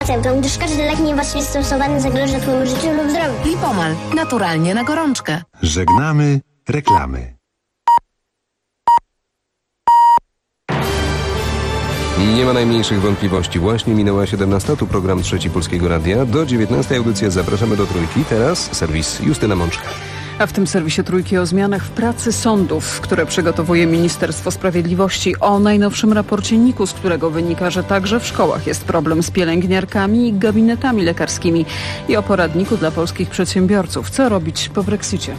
Gdyż każdy lek niewłaściwie stosowany zagraża twojemu życiu lub zdrowiu. Lipomal. Naturalnie na gorączkę. Żegnamy reklamy. Nie ma najmniejszych wątpliwości. Właśnie minęła 17. Tu program Trzeci Polskiego Radia. Do 19. audycji zapraszamy do Trójki. Teraz serwis Justyna Mączka. A w tym serwisie Trójki o zmianach w pracy sądów, które przygotowuje Ministerstwo Sprawiedliwości, o najnowszym raporcie NIK-u, z którego wynika, że także w szkołach jest problem z pielęgniarkami i gabinetami lekarskimi, i o poradniku dla polskich przedsiębiorców. Co robić po Brexicie?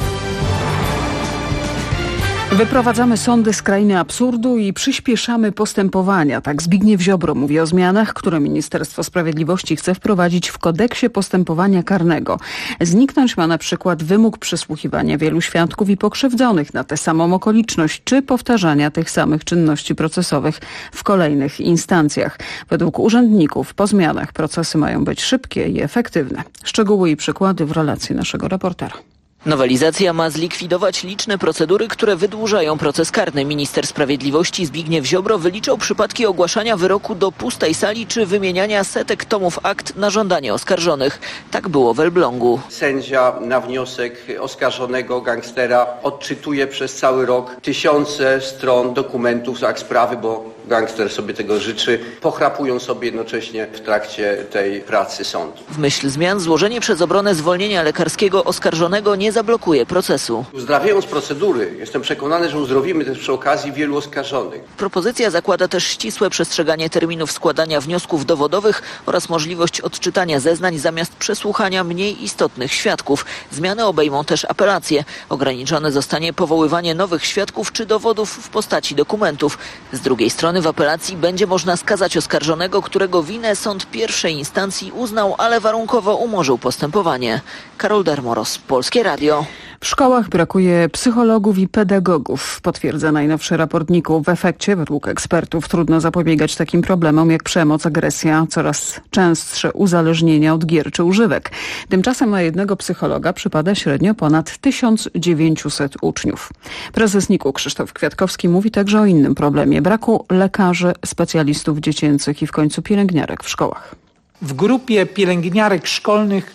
Wyprowadzamy sądy z krainy absurdu i przyspieszamy postępowania. Tak Zbigniew Ziobro mówi o zmianach, które Ministerstwo Sprawiedliwości chce wprowadzić w kodeksie postępowania karnego. Zniknąć ma na przykład wymóg przesłuchiwania wielu świadków i pokrzywdzonych na tę samą okoliczność, czy powtarzania tych samych czynności procesowych w kolejnych instancjach. Według urzędników po zmianach procesy mają być szybkie i efektywne. Szczegóły i przykłady w relacji naszego reportera. Nowelizacja ma zlikwidować liczne procedury, które wydłużają proces karny. Minister Sprawiedliwości Zbigniew Ziobro wyliczał przypadki ogłaszania wyroku do pustej sali czy wymieniania setek tomów akt na żądanie oskarżonych. Tak było w Elblągu. Sędzia na wniosek oskarżonego gangstera odczytuje przez cały rok tysiące stron dokumentów z akt sprawy, bo gangster sobie tego życzy. Pochrapują sobie jednocześnie w trakcie tej pracy sądu. W myśl zmian złożenie przez obronę zwolnienia lekarskiego oskarżonego nie zablokuje procesu. Uzdrawiając procedury, jestem przekonany, że uzdrowimy też przy okazji wielu oskarżonych. Propozycja zakłada też ścisłe przestrzeganie terminów składania wniosków dowodowych oraz możliwość odczytania zeznań zamiast przesłuchania mniej istotnych świadków. Zmiany obejmą też apelacje. Ograniczone zostanie powoływanie nowych świadków czy dowodów w postaci dokumentów. Z drugiej strony w apelacji będzie można skazać oskarżonego, którego winę sąd pierwszej instancji uznał, ale warunkowo umorzył postępowanie. Karol Dermoros, Polskie Radio. W szkołach brakuje psychologów i pedagogów, potwierdza najnowszy raport NIK-u. W efekcie, według ekspertów, trudno zapobiegać takim problemom jak przemoc, agresja, coraz częstsze uzależnienia od gier czy używek. Tymczasem na jednego psychologa przypada średnio ponad 1900 uczniów. Prezes NIK-u Krzysztof Kwiatkowski mówi także o innym problemie: braku lekarzy, specjalistów dziecięcych i w końcu pielęgniarek w szkołach. W grupie pielęgniarek szkolnych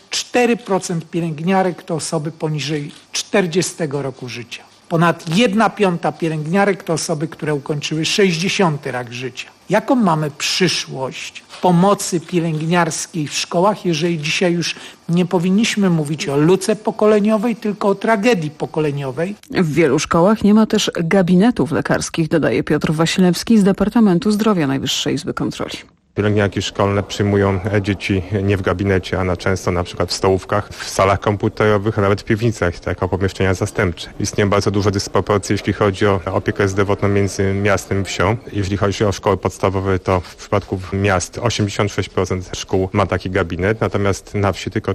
4% pielęgniarek to osoby poniżej 40 roku życia. Ponad 1/5 pielęgniarek to osoby, które ukończyły 60. rok życia. Jaką mamy przyszłość pomocy pielęgniarskiej w szkołach, jeżeli dzisiaj już nie powinniśmy mówić o luce pokoleniowej, tylko o tragedii pokoleniowej? W wielu szkołach nie ma też gabinetów lekarskich, dodaje Piotr Wasilewski z Departamentu Zdrowia Najwyższej Izby Kontroli. Pielęgniarki szkolne przyjmują dzieci nie w gabinecie, a często na przykład w stołówkach, w salach komputerowych, a nawet w piwnicach, jako pomieszczenia zastępcze. Istnieje bardzo duża dysproporcja, jeśli chodzi o opiekę zdrowotną między miastem i wsią. Jeżeli chodzi o szkoły podstawowe, to w przypadku miast 86% szkół ma taki gabinet, natomiast na wsi tylko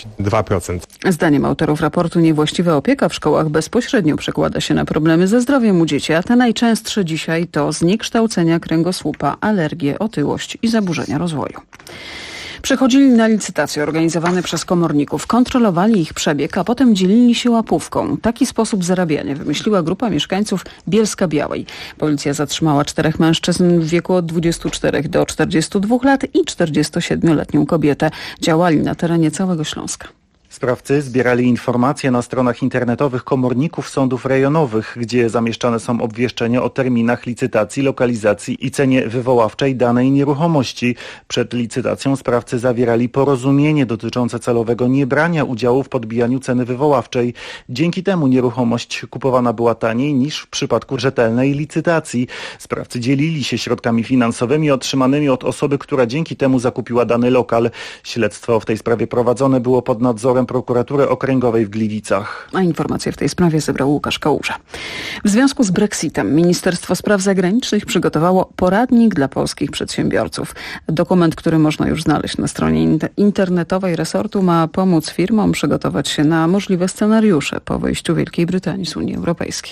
32%. Zdaniem autorów raportu niewłaściwa opieka w szkołach bezpośrednio przekłada się na problemy ze zdrowiem u dzieci, a te najczęstsze dzisiaj to zniekształcenia kręgosłupa, alergie, otyłość i zaburzenia rozwoju. Przychodzili na licytacje organizowane przez komorników, kontrolowali ich przebieg, a potem dzielili się łapówką. Taki sposób zarabiania wymyśliła grupa mieszkańców Bielska-Białej. Policja zatrzymała 4 mężczyzn w wieku od 24 do 42 lat i 47-letnią kobietę. Działali na terenie całego Śląska. Sprawcy zbierali informacje na stronach internetowych komorników sądów rejonowych, gdzie zamieszczane są obwieszczenia o terminach licytacji, lokalizacji i cenie wywoławczej danej nieruchomości. Przed licytacją sprawcy zawierali porozumienie dotyczące celowego niebrania udziału w podbijaniu ceny wywoławczej. Dzięki temu nieruchomość kupowana była taniej niż w przypadku rzetelnej licytacji. Sprawcy dzielili się środkami finansowymi otrzymanymi od osoby, która dzięki temu zakupiła dany lokal. Śledztwo w tej sprawie prowadzone było pod nadzorem Prokuratury Okręgowej w Gliwicach. A informacje w tej sprawie zebrał Łukasz Kałuża. W związku z Brexitem Ministerstwo Spraw Zagranicznych przygotowało poradnik dla polskich przedsiębiorców. Dokument, który można już znaleźć na stronie internetowej resortu, ma pomóc firmom przygotować się na możliwe scenariusze po wyjściu Wielkiej Brytanii z Unii Europejskiej.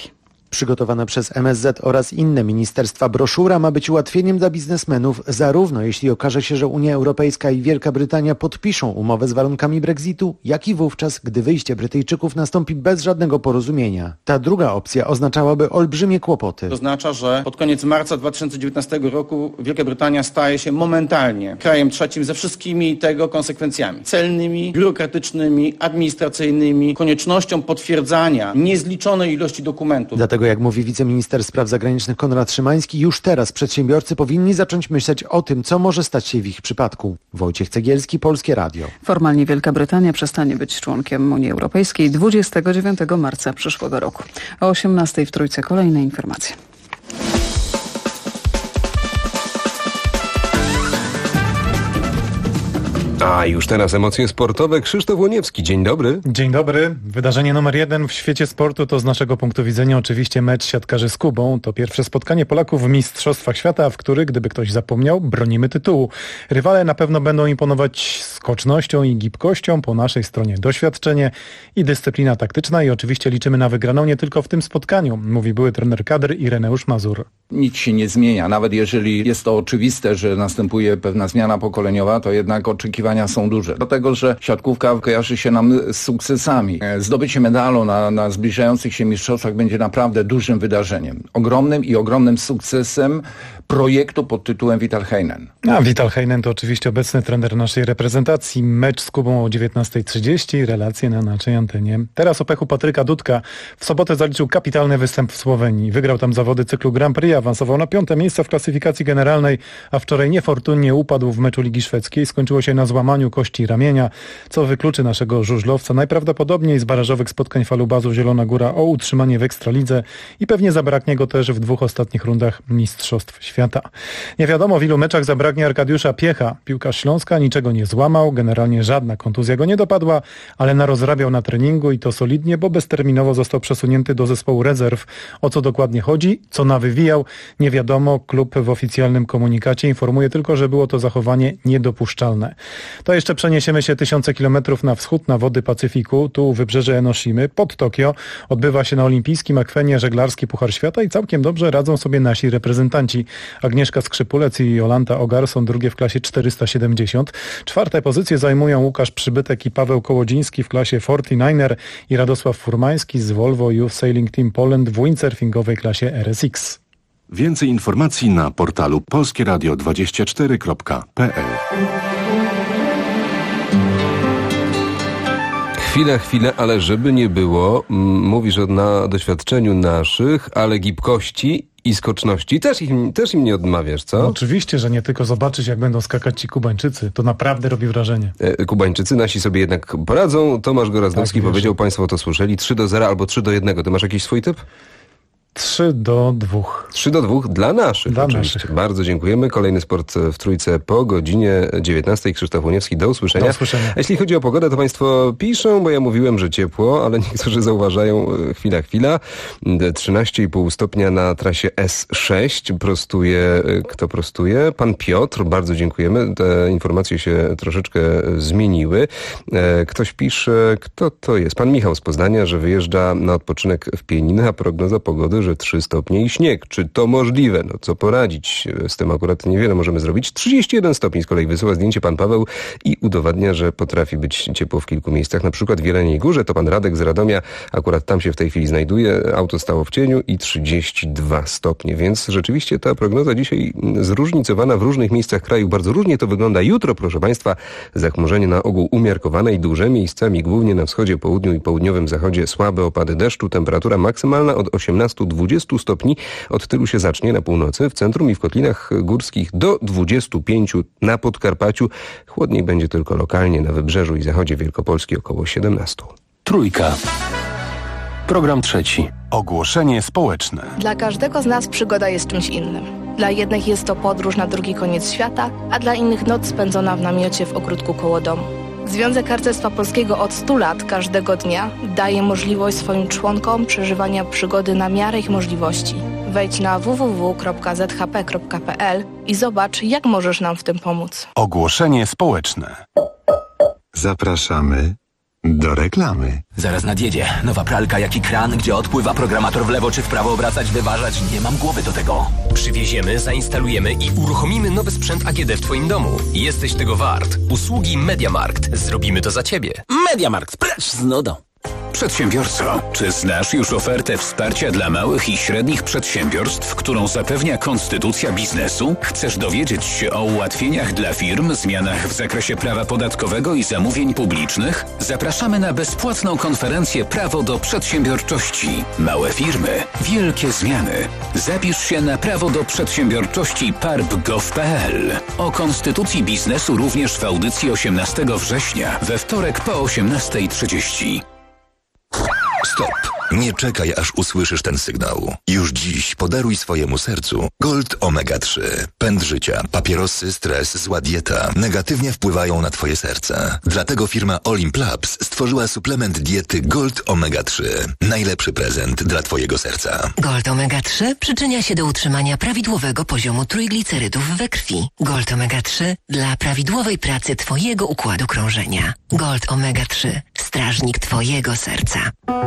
Przygotowana przez MSZ oraz inne ministerstwa broszura ma być ułatwieniem dla biznesmenów, zarówno jeśli okaże się, że Unia Europejska i Wielka Brytania podpiszą umowę z warunkami Brexitu, jak i wówczas, gdy wyjście Brytyjczyków nastąpi bez żadnego porozumienia. Ta druga opcja oznaczałaby olbrzymie kłopoty. To oznacza, że pod koniec marca 2019 roku Wielka Brytania staje się momentalnie krajem trzecim ze wszystkimi tego konsekwencjami celnymi, biurokratycznymi, administracyjnymi, koniecznością potwierdzania niezliczonej ilości dokumentów. Dlatego, jak mówi wiceminister spraw zagranicznych Konrad Szymański, już teraz przedsiębiorcy powinni zacząć myśleć o tym, co może stać się w ich przypadku. Wojciech Cegielski, Polskie Radio. Formalnie Wielka Brytania przestanie być członkiem Unii Europejskiej 29 marca przyszłego roku. O 18 w Trójce kolejne informacje. A już teraz emocje sportowe. Krzysztof Łoniewski, dzień dobry. Dzień dobry. Wydarzenie numer 1 w świecie sportu to z naszego punktu widzenia oczywiście mecz siatkarzy z Kubą. To pierwsze spotkanie Polaków w Mistrzostwach Świata, w których, gdyby ktoś zapomniał, bronimy tytułu. Rywale na pewno będą imponować skocznością i gibkością, po naszej stronie doświadczenie i dyscyplina taktyczna i oczywiście liczymy na wygraną nie tylko w tym spotkaniu, mówi były trener kadry Ireneusz Mazur. Nic się nie zmienia. Nawet jeżeli jest to oczywiste, że następuje pewna zmiana pokoleniowa, to jednak oczekiwania są duże. Dlatego, że siatkówka kojarzy się nam z sukcesami. Zdobycie medalu na zbliżających się mistrzostwach będzie naprawdę dużym wydarzeniem. Ogromnym sukcesem projektu pod tytułem Vital Heinen. A Vital Heinen to oczywiście obecny trener naszej reprezentacji. Mecz z Kubą o 19:30, relacje na naszej antenie. Teraz o pechu Patryka Dudka. W sobotę zaliczył kapitalny występ w Słowenii. Wygrał tam zawody cyklu Grand Prix, awansował na 5. miejsce w klasyfikacji generalnej, a wczoraj niefortunnie upadł w meczu Ligi Szwedzkiej. Skończyło się na złamaniu kości ramienia, co wykluczy naszego żużlowca najprawdopodobniej z barażowych spotkań Falubazu Zielona Góra o utrzymanie w Ekstralidze i pewnie zabraknie go też w 2 ostatnich rundach Mistrzostw Świata. Nie wiadomo, w ilu meczach zabraknie Arkadiusza Piecha. Piłkarz Śląska niczego nie złamał, generalnie żadna kontuzja go nie dopadła, ale narozrabiał na treningu i to solidnie, bo bezterminowo został przesunięty do zespołu rezerw. O co dokładnie chodzi? Co nawywijał? Nie wiadomo. Klub w oficjalnym komunikacie informuje tylko, że było to zachowanie niedopuszczalne. To jeszcze przeniesiemy się tysiące kilometrów na wschód, na wody Pacyfiku. Tu wybrzeże Enoshimy, pod Tokio. Odbywa się na olimpijskim akwenie żeglarski Puchar Świata i całkiem dobrze radzą sobie nasi reprezentanci. Agnieszka Skrzypulec i Jolanta Ogar są drugie w klasie 470. 4. pozycje zajmują Łukasz Przybytek i Paweł Kołodziński w klasie 49er i Radosław Furmański z Volvo Youth Sailing Team Poland w windsurfingowej klasie RSX. Więcej informacji na portalu polskieradio24.pl. Chwilę, ale żeby nie było, mówisz na doświadczeniu naszych, ale gibkości i skoczności też im nie odmawiasz, co? No oczywiście, że nie, tylko zobaczyć, jak będą skakać ci Kubańczycy. To naprawdę robi wrażenie. Kubańczycy nasi sobie jednak poradzą. Tomasz Gorazdowski powiedział, państwo to słyszeli, 3-0 albo 3-1. Ty masz jakiś swój typ? 3-2. 3-2 dla naszych. Dla oczywiście. naszych. Bardzo dziękujemy. Kolejny sport w Trójce po godzinie 19. Krzysztof Łoniewski, do usłyszenia. Do usłyszenia. A jeśli chodzi o pogodę, to państwo piszą, bo ja mówiłem, że ciepło, ale niektórzy zauważają, chwila, 13,5 stopnia na trasie S6. Kto prostuje? Pan Piotr, bardzo dziękujemy. Te informacje się troszeczkę zmieniły. Ktoś pisze, kto to jest? Pan Michał z Poznania, że wyjeżdża na odpoczynek w Pieniny, a prognoza pogody, że 3 stopnie i śnieg. Czy to możliwe? No co poradzić? Z tym akurat niewiele możemy zrobić. 31 stopni z kolei wysyła zdjęcie pan Paweł i udowadnia, że potrafi być ciepło w kilku miejscach. Na przykład w Jeleniej Górze to pan Radek z Radomia, akurat tam się w tej chwili znajduje. Auto stało w cieniu i 32 stopnie. Więc rzeczywiście ta prognoza dzisiaj zróżnicowana w różnych miejscach kraju. Bardzo różnie to wygląda jutro, proszę państwa. Zachmurzenie na ogół umiarkowane i duże. Miejscami głównie na wschodzie, południu i południowym zachodzie słabe opady deszczu. Temperatura maksymalna od 18-20 stopni. Od tylu się zacznie na północy, w centrum i w kotlinach górskich do 25 na Podkarpaciu. Chłodniej będzie tylko lokalnie na wybrzeżu i zachodzie Wielkopolski około 17. Trójka. Program 3. Ogłoszenie społeczne. Dla każdego z nas przygoda jest czymś innym. Dla jednych jest to podróż na drugi koniec świata, a dla innych noc spędzona w namiocie w ogródku koło domu. Związek Harcerstwa Polskiego od 100 lat każdego dnia daje możliwość swoim członkom przeżywania przygody na miarę ich możliwości. Wejdź na www.zhp.pl i zobacz, jak możesz nam w tym pomóc. Ogłoszenie społeczne. Zapraszamy Do reklamy. Zaraz nadjedzie. Nowa pralka jak i kran, gdzie odpływa programator w lewo czy w prawo obracać, wyważać. Nie mam głowy do tego. Przywieziemy, zainstalujemy i uruchomimy nowy sprzęt AGD w Twoim domu. Jesteś tego wart. Usługi MediaMarkt. Zrobimy to za Ciebie. MediaMarkt, precz z nudą. Przedsiębiorco, czy znasz już ofertę wsparcia dla małych i średnich przedsiębiorstw, którą zapewnia Konstytucja Biznesu? Chcesz dowiedzieć się o ułatwieniach dla firm, zmianach w zakresie prawa podatkowego i zamówień publicznych? Zapraszamy na bezpłatną konferencję Prawo do Przedsiębiorczości. Małe firmy, wielkie zmiany. Zapisz się na Prawo do Przedsiębiorczości parb.gov.pl. O Konstytucji Biznesu również w audycji 18 września, we wtorek po 18:30. Stop. Nie czekaj, aż usłyszysz ten sygnał. Już dziś podaruj swojemu sercu Gold Omega 3. Pęd życia, papierosy, stres, zła dieta negatywnie wpływają na twoje serce. Dlatego firma Olimp Labs stworzyła suplement diety Gold Omega 3. Najlepszy prezent dla twojego serca. Gold Omega 3 przyczynia się do utrzymania prawidłowego poziomu trójglicerydów we krwi. Gold Omega 3 dla prawidłowej pracy twojego układu krążenia. Gold Omega 3. Strażnik twojego serca.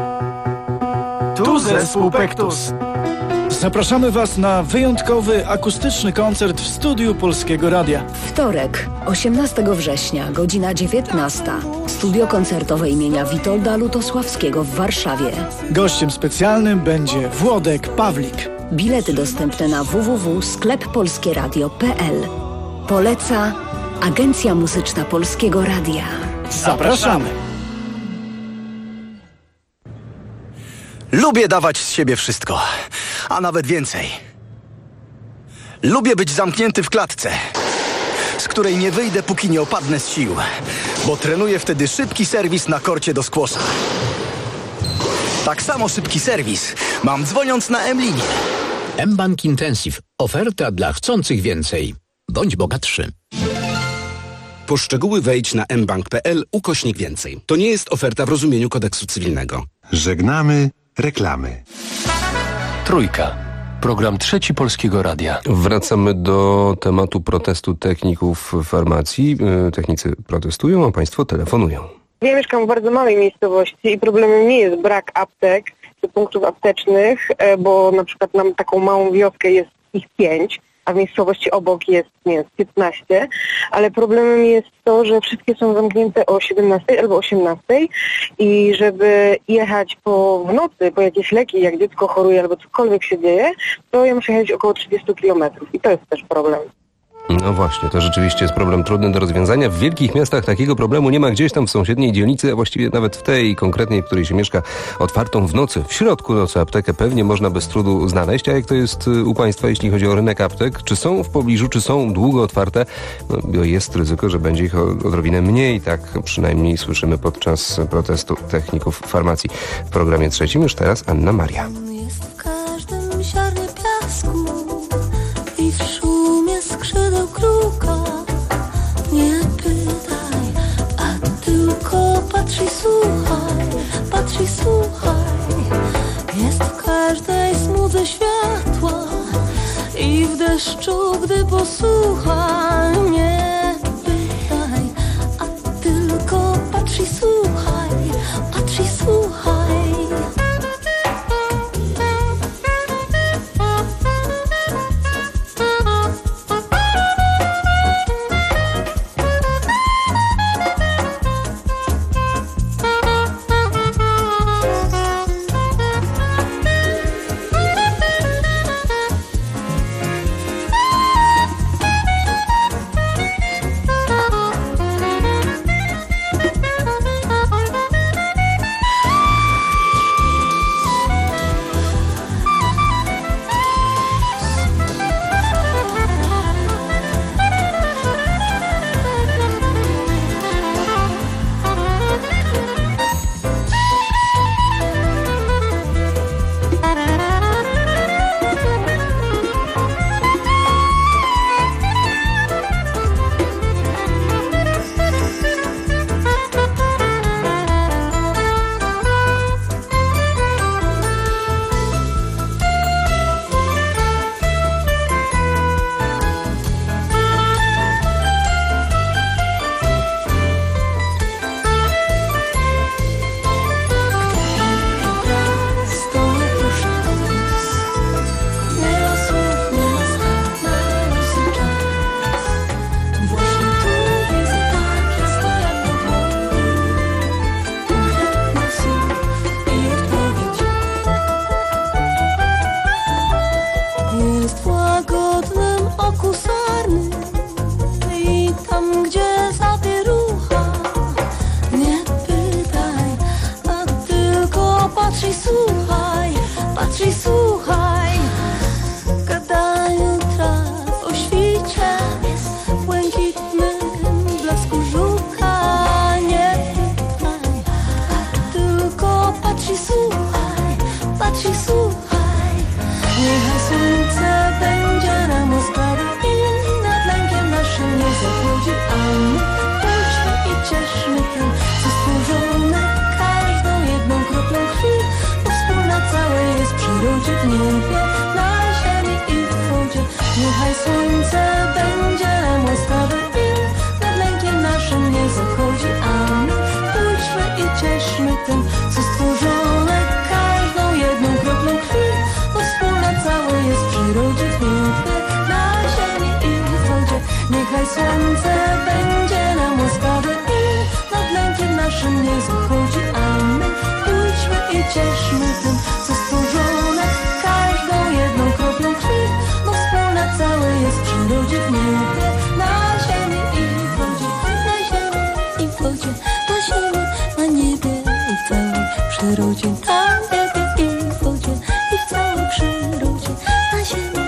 Tu zespół Pektus. Zapraszamy Was na wyjątkowy, akustyczny koncert w studiu Polskiego Radia. Wtorek, 18 września, godzina 19. Studio koncertowe imienia Witolda Lutosławskiego w Warszawie. Gościem specjalnym będzie Włodek Pawlik. Bilety dostępne na www.skleppolskieradio.pl. Poleca Agencja Muzyczna Polskiego Radia. Zapraszamy! Lubię dawać z siebie wszystko, a nawet więcej. Lubię być zamknięty w klatce, z której nie wyjdę, póki nie opadnę z sił, bo trenuję wtedy szybki serwis na korcie do squasha. Tak samo szybki serwis mam dzwoniąc na M-linię. mBank Intensive. Oferta dla chcących więcej. Bądź bogatszy. Po szczegóły wejdź na mbank.pl/więcej. To nie jest oferta w rozumieniu kodeksu cywilnego. Żegnamy reklamy. Trójka. Program trzeci Polskiego Radia. Wracamy do tematu protestu techników farmacji. Technicy protestują, a państwo telefonują. Ja mieszkam w bardzo małej miejscowości i problemem nie jest brak aptek czy punktów aptecznych, bo na przykład mam taką małą wioskę, jest ich 5, a w miejscowości obok jest 15, ale problemem jest to, że wszystkie są zamknięte o 17 albo 18 i żeby jechać w nocy po jakieś leki, jak dziecko choruje albo cokolwiek się dzieje, to ja muszę jechać około 30 kilometrów i to jest też problem. No właśnie, to rzeczywiście jest problem trudny do rozwiązania. W wielkich miastach takiego problemu nie ma. Gdzieś tam w sąsiedniej dzielnicy, a właściwie nawet w tej konkretnej, w której się mieszka, otwartą w nocy, w środku nocy aptekę pewnie można bez trudu znaleźć. A jak to jest u państwa, jeśli chodzi o rynek aptek? Czy są w pobliżu, czy są długo otwarte? No, jest ryzyko, że będzie ich odrobinę mniej. Tak przynajmniej słyszymy podczas protestu techników farmacji. W programie trzecim już teraz Anna Maria. Jest w każdym ziarnie piasku i w szumie skrzydeł kruka. Nie pytaj, a tylko patrz i słuchaj, patrz i słuchaj. Jest w każdej smudze światła i w deszczu, gdy posłuchaj. Nie pytaj, a tylko patrz i słuchaj, patrz i słuchaj. tym, co stworzone każdą jedną kroplą krwi, bo wspólne całe jest w przyrodzie, w niebie, na ziemi i w wodzie. Niechaj słońce będzie nam łaskawe i nad lękiem naszym nie zachodzi, a my pójdźmy i cieszmy tym, co stworzone każdą jedną kroplą krwi, bo wspólne całe jest w przyrodzie, w niebie, na ziemi i w wodzie, na ziemi i w wodzie, na ziemi, na niebie i w całej przyrodzie, na niebie i w wodzie i w całej przyrodzie, na ziemi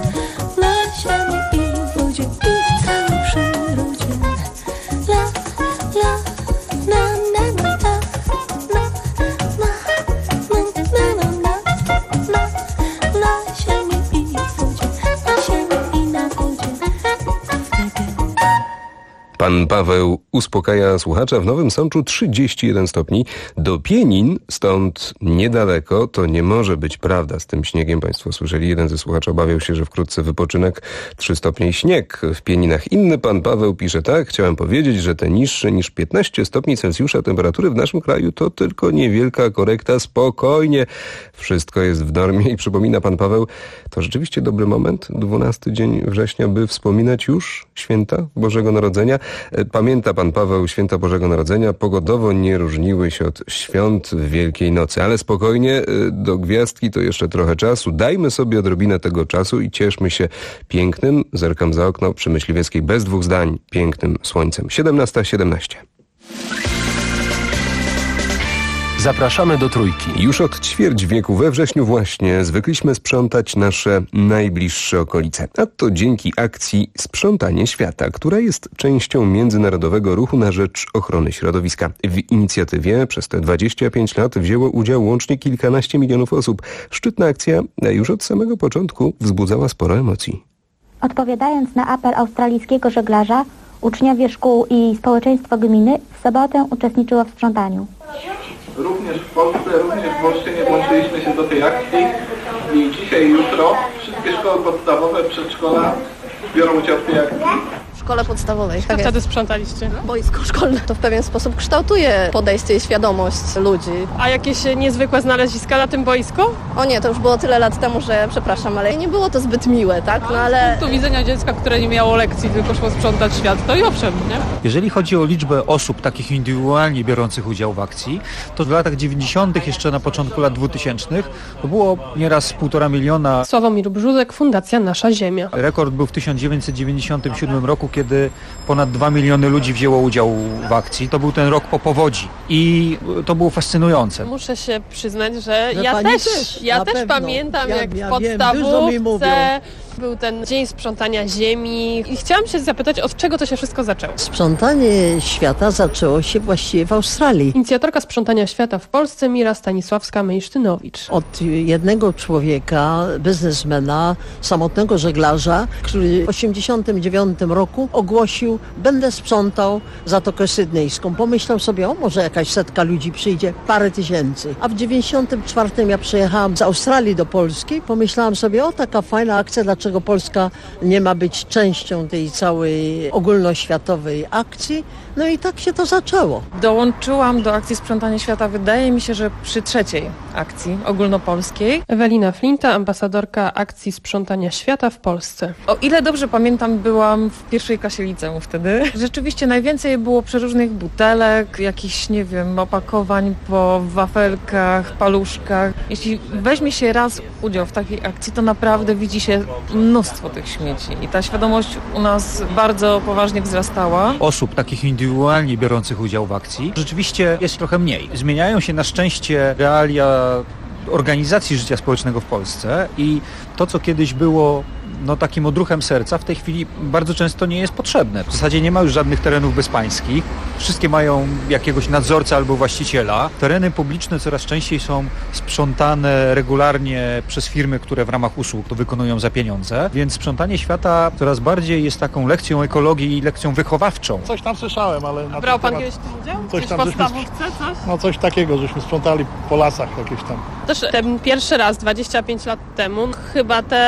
i w wodzie i w całej przyrodzie. La, la, na, na, na, na, na, na, na, na, na, na ziemi i w wodzie, na ziemi i na wodzie, w niebie. Pan Paweł uspokaja słuchacza. W Nowym Sączu 31 stopni. Do Pienin, stąd niedaleko, to nie może być prawda z tym śniegiem. Państwo słyszeli, jeden ze słuchaczy obawiał się, że wkrótce wypoczynek, 3 stopnie i śnieg w Pieninach. Inny pan Paweł pisze tak: chciałem powiedzieć, że te niższe niż 15 stopni Celsjusza temperatury w naszym kraju to tylko niewielka korekta. Spokojnie, wszystko jest w normie. I przypomina pan Paweł, to rzeczywiście dobry moment, 12 dzień września, by wspominać już święta Bożego Narodzenia. Pamięta pan Paweł święta Bożego Narodzenia, pogodowo nie różniły się od świąt Wielkiej Nocy, ale spokojnie, do gwiazdki to jeszcze trochę czasu. Dajmy sobie odrobinę tego czasu i cieszmy się pięknym, zerkam za okno, przy Myśliwieckiej bez dwóch zdań, pięknym słońcem. 17:17. Zapraszamy do Trójki. Już od ćwierć wieku we wrześniu właśnie zwykliśmy sprzątać nasze najbliższe okolice. A to dzięki akcji Sprzątanie Świata, która jest częścią międzynarodowego ruchu na rzecz ochrony środowiska. W inicjatywie przez te 25 lat wzięło udział łącznie kilkanaście milionów osób. Szczytna akcja już od samego początku wzbudzała sporo emocji. Odpowiadając na apel australijskiego żeglarza, uczniowie szkół i społeczeństwo gminy w sobotę uczestniczyło w sprzątaniu. Również w Polsce, również w Olsztynie włączyliśmy się do tej akcji i dzisiaj, jutro wszystkie szkoły podstawowe, przedszkola biorą udział w tej akcji. W szkole podstawowej. Co wtedy sprzątaliście? Boisko szkolne. To w pewien sposób kształtuje podejście i świadomość ludzi. A jakieś niezwykłe znaleziska na tym boisku? O nie, to już było tyle lat temu, że przepraszam, ale nie było to zbyt miłe, tak? No ale... Z punktu widzenia dziecka, które nie miało lekcji, tylko szło sprzątać świat, to i owszem, nie? Jeżeli chodzi o liczbę osób takich indywidualnie biorących udział w akcji, to w latach 90., jeszcze na początku lat 2000 to było nieraz 1,5 miliona. Sławomir Brzózek, Fundacja Nasza Ziemia. Rekord był w 1997 roku, kiedy ponad 2 miliony ludzi wzięło udział w akcji. To był ten rok po powodzi i to było fascynujące. Muszę się przyznać, że ja też pamiętam, jak w podstawówce był ten Dzień Sprzątania Ziemi i chciałam się zapytać, od czego to się wszystko zaczęło? Sprzątanie świata zaczęło się właściwie w Australii. Inicjatorka Sprzątania Świata w Polsce Mira Stanisławska-Mejsztynowicz. Od jednego człowieka, biznesmena, samotnego żeglarza, który w 1989 roku ogłosił: będę sprzątał Zatokę Sydnejską. Pomyślał sobie, może jakaś setka ludzi przyjdzie, parę tysięcy. A w 1994 ja przyjechałam z Australii do Polski, pomyślałam sobie, taka fajna akcja, dlaczego Polska nie ma być częścią tej całej ogólnoświatowej akcji. No i tak się to zaczęło. Dołączyłam do akcji Sprzątanie Świata, wydaje mi się, że przy trzeciej akcji ogólnopolskiej. Ewelina Flinta, ambasadorka akcji Sprzątania Świata w Polsce. O ile dobrze pamiętam, byłam w pierwszej klasie liceum wtedy. Rzeczywiście najwięcej było przeróżnych butelek, jakichś, nie wiem, opakowań po wafelkach, paluszkach. Jeśli weźmie się raz udział w takiej akcji, to naprawdę widzi się mnóstwo tych śmieci i ta świadomość u nas bardzo poważnie wzrastała. Osób takich indywidualnie biorących udział w akcji rzeczywiście jest trochę mniej. Zmieniają się na szczęście realia organizacji życia społecznego w Polsce i to, co kiedyś było takim odruchem serca, w tej chwili bardzo często nie jest potrzebne. W zasadzie nie ma już żadnych terenów bezpańskich. Wszystkie mają jakiegoś nadzorcę albo właściciela. Tereny publiczne coraz częściej są sprzątane regularnie przez firmy, które w ramach usług to wykonują za pieniądze. Więc sprzątanie świata coraz bardziej jest taką lekcją ekologii i lekcją wychowawczą. Coś tam słyszałem, ale... Brał pan kiedyś w tym udział? Coś tam, podstawówce, coś? Coś takiego, żeśmy sprzątali po lasach jakieś tam. Też ten pierwszy raz, 25 lat temu, chyba te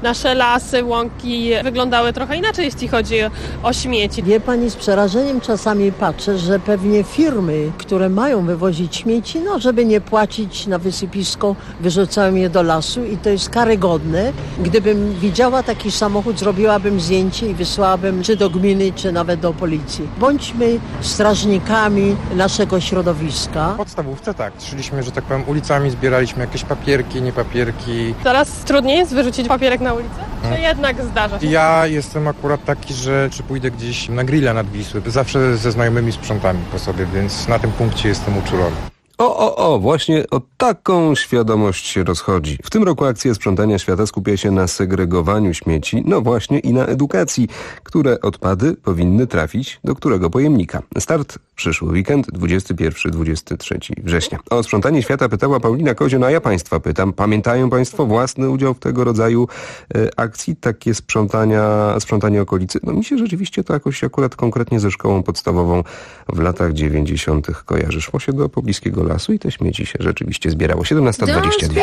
nasze lasy, łąki wyglądały trochę inaczej, jeśli chodzi o śmieci. Wie pani, z przerażeniem czasami patrzę, że pewnie firmy, które mają wywozić śmieci, żeby nie płacić na wysypisko, wyrzucają je do lasu i to jest karygodne. Gdybym widziała taki samochód, zrobiłabym zdjęcie i wysłałabym czy do gminy, czy nawet do policji. Bądźmy strażnikami naszego środowiska. W podstawówce tak, szliśmy, że tak powiem, ulicami, zbieraliśmy jakieś papierki, nie papierki. Teraz trudniej jest wyrzucić papierek na ulicę? Czy jednak zdarza się? Ja jestem akurat taki, że czy pójdę gdzieś na grilla nad Wisły, zawsze ze znajomymi sprzątami po sobie, więc na tym punkcie jestem uczulony. Właśnie o taką świadomość się rozchodzi. W tym roku akcja sprzątania świata skupia się na segregowaniu śmieci, właśnie i na edukacji, które odpady powinny trafić do którego pojemnika. Start przyszły weekend, 21-23 września. O sprzątanie świata pytała Paulina Kozioł, a ja Państwa pytam, pamiętają Państwo własny udział w tego rodzaju akcji, takie sprzątanie okolicy? Mi się rzeczywiście to jakoś akurat konkretnie ze szkołą podstawową w latach 90. kojarzy. Szło się do pobliskiego lasu i te śmieci się rzeczywiście zbierało. 17:22.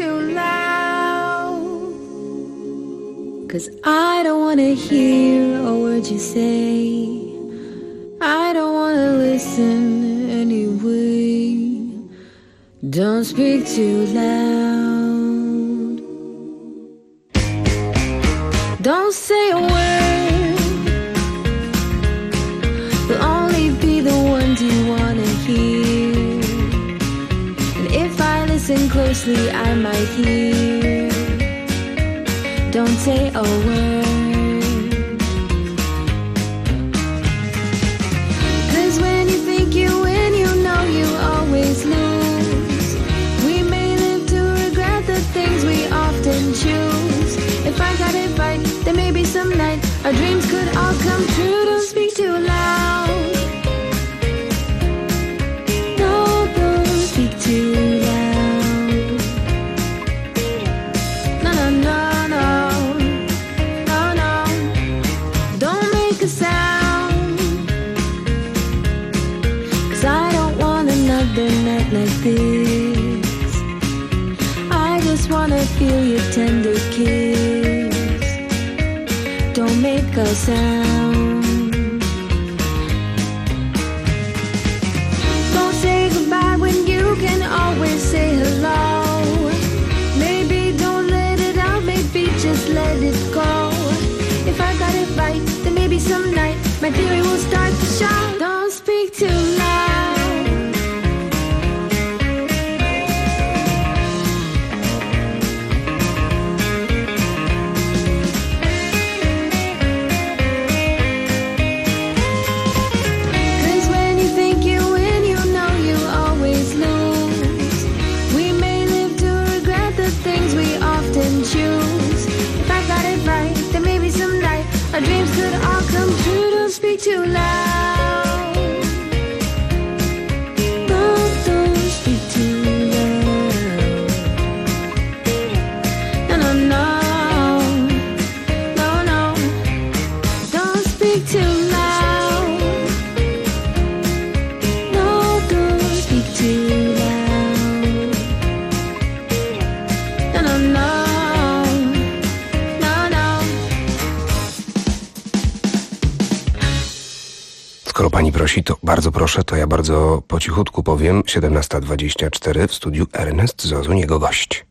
Cause I don't wanna hear a word you say. I don't wanna listen anyway. Don't speak too loud. Don't say a word. We'll only be the ones you wanna hear. And if I listen closely, I might hear. Don't say a word. 'Cause when you think you win, you know you always lose. We may live to regret the things we often choose. If I got it right, then maybe some night our dreams could all come true. Don't speak too loud. No, don't speak too loud. No, no, no. Night like this, I just wanna feel your tender kiss. Don't make a sound. Don't say goodbye when you can always say hello. Maybe don't let it out, maybe just let it go. If I got it right, then maybe some night my theory will start to show. Don't speak too loud. Our dreams could all come true. Don't speak too loud. Don't speak too loud. No, no, no. No, no. Don't speak too loud. No, don't speak too loud. No, no, no. Skoro pani prosi, to bardzo proszę, to ja bardzo po cichutku powiem. 17:24 w studiu Ernest Zozun, jego gość.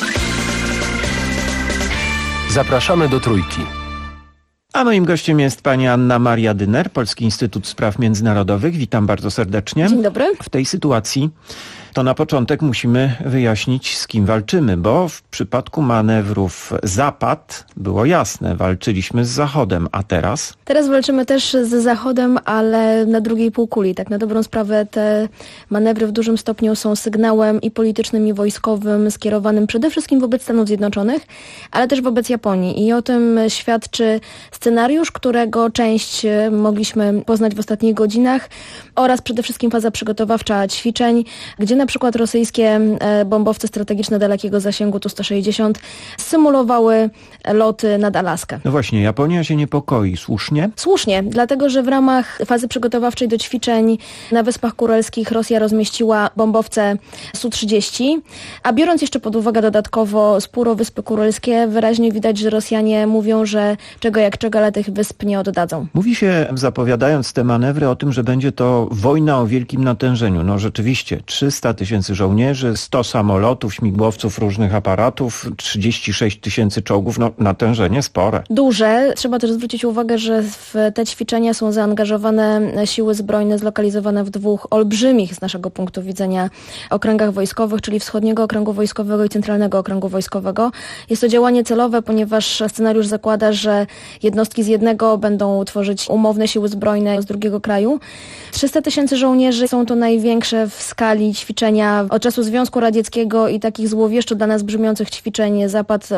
Zapraszamy do Trójki. A moim gościem jest pani Anna Maria Dyner, Polski Instytut Spraw Międzynarodowych. Witam bardzo serdecznie. Dzień dobry. W tej sytuacji to na początek musimy wyjaśnić, z kim walczymy, bo w przypadku manewrów Zapad było jasne, walczyliśmy z Zachodem, a teraz? Teraz walczymy też z Zachodem, ale na drugiej półkuli. Tak na dobrą sprawę te manewry w dużym stopniu są sygnałem i politycznym, i wojskowym, skierowanym przede wszystkim wobec Stanów Zjednoczonych, ale też wobec Japonii. I o tym świadczy scenariusz, którego część mogliśmy poznać w ostatnich godzinach oraz przede wszystkim faza przygotowawcza ćwiczeń, gdzie na na przykład rosyjskie bombowce strategiczne dalekiego zasięgu Tu-160 symulowały loty nad Alaskę. No właśnie, Japonia się niepokoi. Słusznie? Słusznie, dlatego że w ramach fazy przygotowawczej do ćwiczeń na Wyspach Kurelskich Rosja rozmieściła bombowce Su-30, a biorąc jeszcze pod uwagę dodatkowo spór o Wyspy Kurelskie, wyraźnie widać, że Rosjanie mówią, że czego jak czego, ale tych wysp nie oddadzą. Mówi się, zapowiadając te manewry, o tym, że będzie to wojna o wielkim natężeniu. No rzeczywiście, 300 000 żołnierzy, 100 samolotów, śmigłowców, różnych aparatów, 36 000 czołgów, no natężenie spore. Duże. Trzeba też zwrócić uwagę, że w te ćwiczenia są zaangażowane siły zbrojne zlokalizowane w 2 olbrzymich z naszego punktu widzenia okręgach wojskowych, czyli Wschodniego Okręgu Wojskowego i Centralnego Okręgu Wojskowego. Jest to działanie celowe, ponieważ scenariusz zakłada, że jednostki z jednego będą tworzyć umowne siły zbrojne z drugiego kraju. 300 000 żołnierzy są to największe w skali ćwiczenia od czasu Związku Radzieckiego i takich złowieszczo dla nas brzmiących ćwiczeń Zapad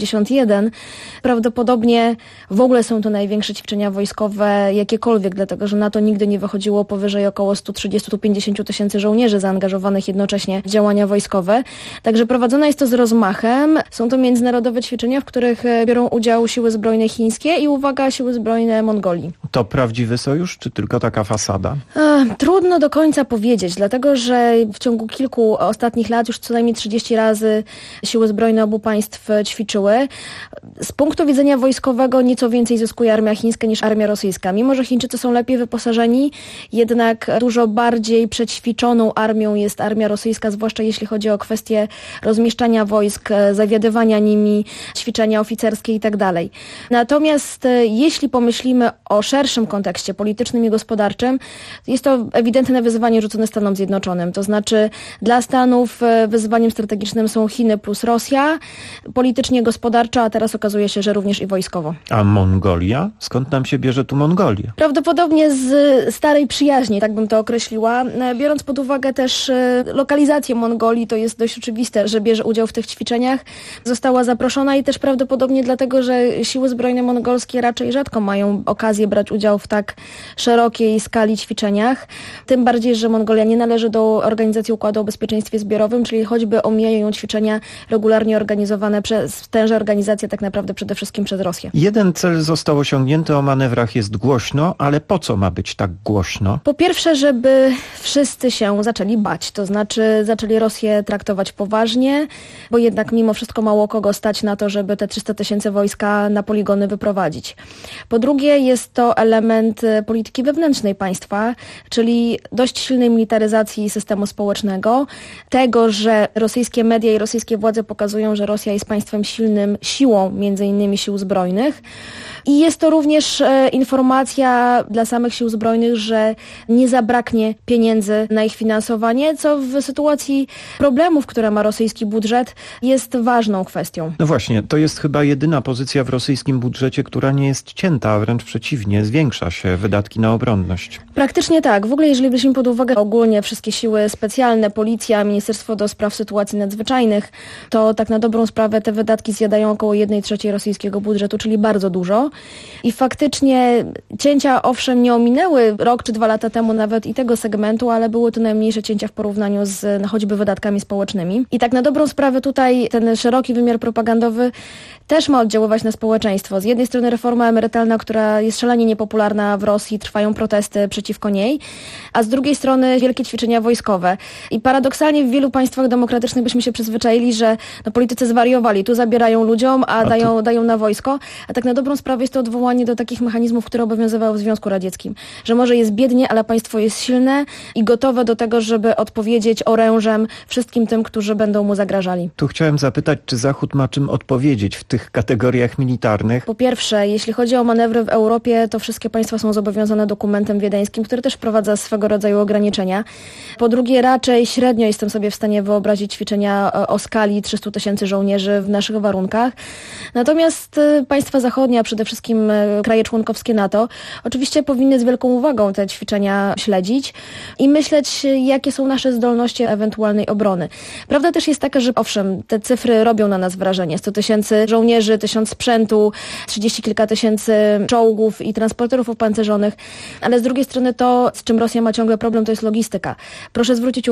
81. Prawdopodobnie w ogóle są to największe ćwiczenia wojskowe jakiekolwiek, dlatego że NATO nigdy nie wychodziło powyżej około 130-150 000 żołnierzy zaangażowanych jednocześnie w działania wojskowe. Także prowadzone jest to z rozmachem. Są to międzynarodowe ćwiczenia, w których biorą udział siły zbrojne chińskie i uwaga, siły zbrojne Mongolii. To prawdziwy sojusz, czy tylko taka fasada? Trudno do końca powiedzieć, dlatego że w ciągu kilku ostatnich lat już co najmniej 30 razy siły zbrojne obu państw ćwiczyły. Z punktu widzenia wojskowego nieco więcej zyskuje armia chińska niż armia rosyjska. Mimo że Chińczycy są lepiej wyposażeni, jednak dużo bardziej przećwiczoną armią jest armia rosyjska, zwłaszcza jeśli chodzi o kwestie rozmieszczania wojsk, zawiadywania nimi, ćwiczenia oficerskie itd. Natomiast jeśli pomyślimy o szerszym kontekście politycznym i gospodarczym, jest to ewidentne wyzwanie rzucone Stanom Zjednoczonym. To znaczy dla Stanów wyzwaniem strategicznym są Chiny plus Rosja, politycznie gospodarczo, a teraz okazuje się, że również i wojskowo. A Mongolia? Skąd nam się bierze tu Mongolia? Prawdopodobnie z starej przyjaźni, tak bym to określiła. Biorąc pod uwagę też lokalizację Mongolii, to jest dość oczywiste, że bierze udział w tych ćwiczeniach. Została zaproszona i też prawdopodobnie dlatego, że siły zbrojne mongolskie raczej rzadko mają okazję brać udział w tak szerokiej skali ćwiczeniach. Tym bardziej, że Mongolia nie należy do Organizacji Układu o Bezpieczeństwie Zbiorowym, czyli choćby omijają ćwiczenia regularnie organizowane przez tęże organizacje, tak naprawdę przede wszystkim przez Rosję. Jeden cel został osiągnięty, o manewrach jest głośno, ale po co ma być tak głośno? Po pierwsze, żeby wszyscy się zaczęli bać, to znaczy zaczęli Rosję traktować poważnie, bo jednak mimo wszystko mało kogo stać na to, żeby te 300 000 wojska na poligony wyprowadzić. Po drugie, jest to element polityki wewnętrznej państwa, czyli dość silnej militaryzacji systemu społecznego, tego, że rosyjskie media i rosyjskie władze pokazują, że Rosja jest państwem silnym siłą, między innymi sił zbrojnych. I jest to również informacja dla samych sił zbrojnych, że nie zabraknie pieniędzy na ich finansowanie, co w sytuacji problemów, które ma rosyjski budżet, jest ważną kwestią. No właśnie, to jest chyba jedyna pozycja w rosyjskim budżecie, która nie jest cięta, a wręcz przeciwnie, zwiększa się wydatki na obronność. Praktycznie tak. W ogóle jeżeli weźmiemy pod uwagę ogólnie wszystkie siły specjalne, policja, Ministerstwo do Spraw Sytuacji Nadzwyczajnych, to tak na dobrą sprawę te wydatki zjadają około 1/3 rosyjskiego budżetu, czyli bardzo dużo. I faktycznie cięcia owszem nie ominęły rok czy 2 lata temu nawet i tego segmentu, ale były to najmniejsze cięcia w porównaniu z choćby wydatkami społecznymi. I tak na dobrą sprawę tutaj ten szeroki wymiar propagandowy też ma oddziaływać na społeczeństwo. Z jednej strony reforma emerytalna, która jest szalenie niepopularna w Rosji, trwają protesty przeciwko niej, a z drugiej strony wielkie ćwiczenia wojskowe. I paradoksalnie w wielu państwach demokratycznych byśmy się przyzwyczaili, że politycy zwariowali, tu zabierają ludziom, a dają na wojsko, a tak na dobrą sprawę jest to odwołanie do takich mechanizmów, które obowiązywały w Związku Radzieckim. Że może jest biednie, ale państwo jest silne i gotowe do tego, żeby odpowiedzieć orężem wszystkim tym, którzy będą mu zagrażali. Tu chciałem zapytać, czy Zachód ma czym odpowiedzieć w tych kategoriach militarnych? Po pierwsze, jeśli chodzi o manewry w Europie, to wszystkie państwa są zobowiązane dokumentem wiedeńskim, który też wprowadza swego rodzaju ograniczenia. Po drugie, raczej średnio jestem sobie w stanie wyobrazić ćwiczenia o skali 300 000 żołnierzy w naszych warunkach. Natomiast państwa zachodnie, a przede wszystkim kraje członkowskie NATO, oczywiście powinny z wielką uwagą te ćwiczenia śledzić i myśleć, jakie są nasze zdolności ewentualnej obrony. Prawda też jest taka, że owszem, te cyfry robią na nas wrażenie. 100 000 żołnierzy, 1000 sprzętu, 30 kilka tysięcy czołgów i transporterów opancerzonych, ale z drugiej strony to, z czym Rosja ma ciągle problem, to jest logistyka. Proszę zwrócić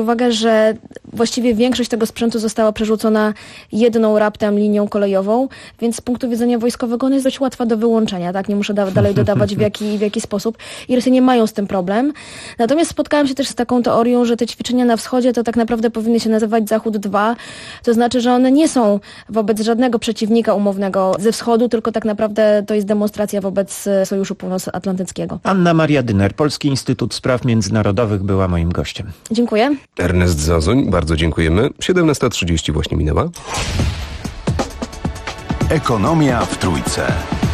uwagę, że właściwie większość tego sprzętu została przerzucona jedną raptem linią kolejową, więc z punktu widzenia wojskowego ona jest dość łatwa do wyłączenia, tak? Nie muszę dalej dodawać w jaki sposób. I Rosjanie mają z tym problem. Natomiast spotkałam się też z taką teorią, że te ćwiczenia na wschodzie to tak naprawdę powinny się nazywać Zachód 2. To znaczy, że one nie są wobec żadnego przeciwnika umownego ze wschodu, tylko tak naprawdę to jest demonstracja wobec Sojuszu Północnoatlantyckiego. Anna Maria Dyner, Polski Instytut Spraw Międzynarodowych, była moim gościem. Dziękuję. Ernest Zazoń, bardzo dziękujemy. 17:30 właśnie minęła. Ekonomia w Trójce.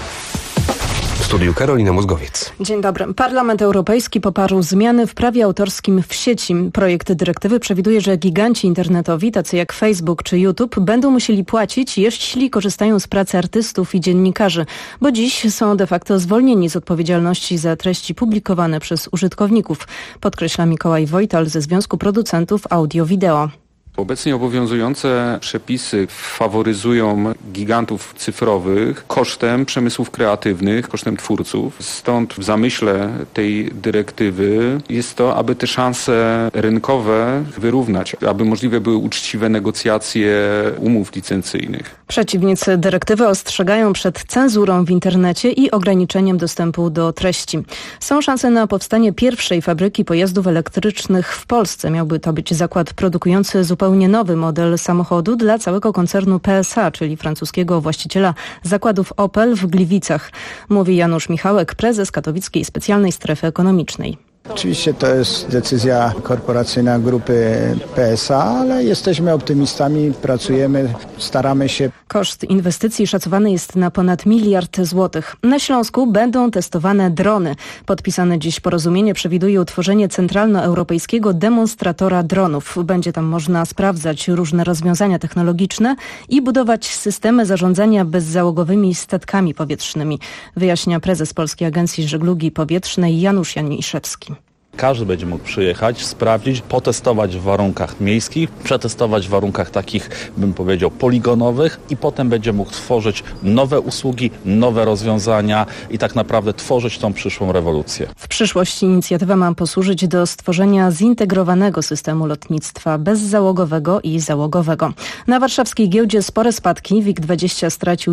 W studiu Karolina Mózgowiec. Dzień dobry. Parlament Europejski poparł zmiany w prawie autorskim w sieci. Projekt dyrektywy przewiduje, że giganci internetowi, tacy jak Facebook czy YouTube, będą musieli płacić, jeśli korzystają z pracy artystów i dziennikarzy, bo dziś są de facto zwolnieni z odpowiedzialności za treści publikowane przez użytkowników, podkreśla Mikołaj Wojtal ze Związku Producentów Audio-Wideo. Obecnie obowiązujące przepisy faworyzują gigantów cyfrowych kosztem przemysłów kreatywnych, kosztem twórców. Stąd w zamyśle tej dyrektywy jest to, aby te szanse rynkowe wyrównać, aby możliwe były uczciwe negocjacje umów licencyjnych. Przeciwnicy dyrektywy ostrzegają przed cenzurą w internecie i ograniczeniem dostępu do treści. Są szanse na powstanie pierwszej fabryki pojazdów elektrycznych w Polsce. Miałby to być zakład produkujący zupełnie nowy model samochodu dla całego koncernu PSA, czyli francuskiego właściciela zakładów Opel w Gliwicach. Mówi Janusz Michałek, prezes Katowickiej Specjalnej Strefy Ekonomicznej. Oczywiście to jest decyzja korporacyjna grupy PSA, ale jesteśmy optymistami, pracujemy, staramy się. Koszt inwestycji szacowany jest na ponad 1 miliard złotych. Na Śląsku będą testowane drony. Podpisane dziś porozumienie przewiduje utworzenie centralnoeuropejskiego demonstratora dronów. Będzie tam można sprawdzać różne rozwiązania technologiczne i budować systemy zarządzania bezzałogowymi statkami powietrznymi, wyjaśnia prezes Polskiej Agencji Żeglugi Powietrznej Janusz Janiszewski. Każdy będzie mógł przyjechać, sprawdzić, potestować w warunkach miejskich, przetestować w warunkach takich, bym powiedział, poligonowych i potem będzie mógł tworzyć nowe usługi, nowe rozwiązania i tak naprawdę tworzyć tą przyszłą rewolucję. W przyszłości inicjatywa ma posłużyć do stworzenia zintegrowanego systemu lotnictwa bezzałogowego i załogowego. Na warszawskiej giełdzie spore spadki. WIG20 stracił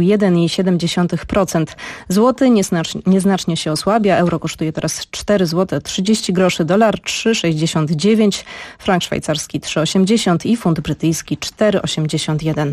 1,7%. Złoty nieznacznie się osłabia. Euro kosztuje teraz 4 zł 30 groszy. Dolar 3,69, frank szwajcarski 3,80 i funt brytyjski 4,81.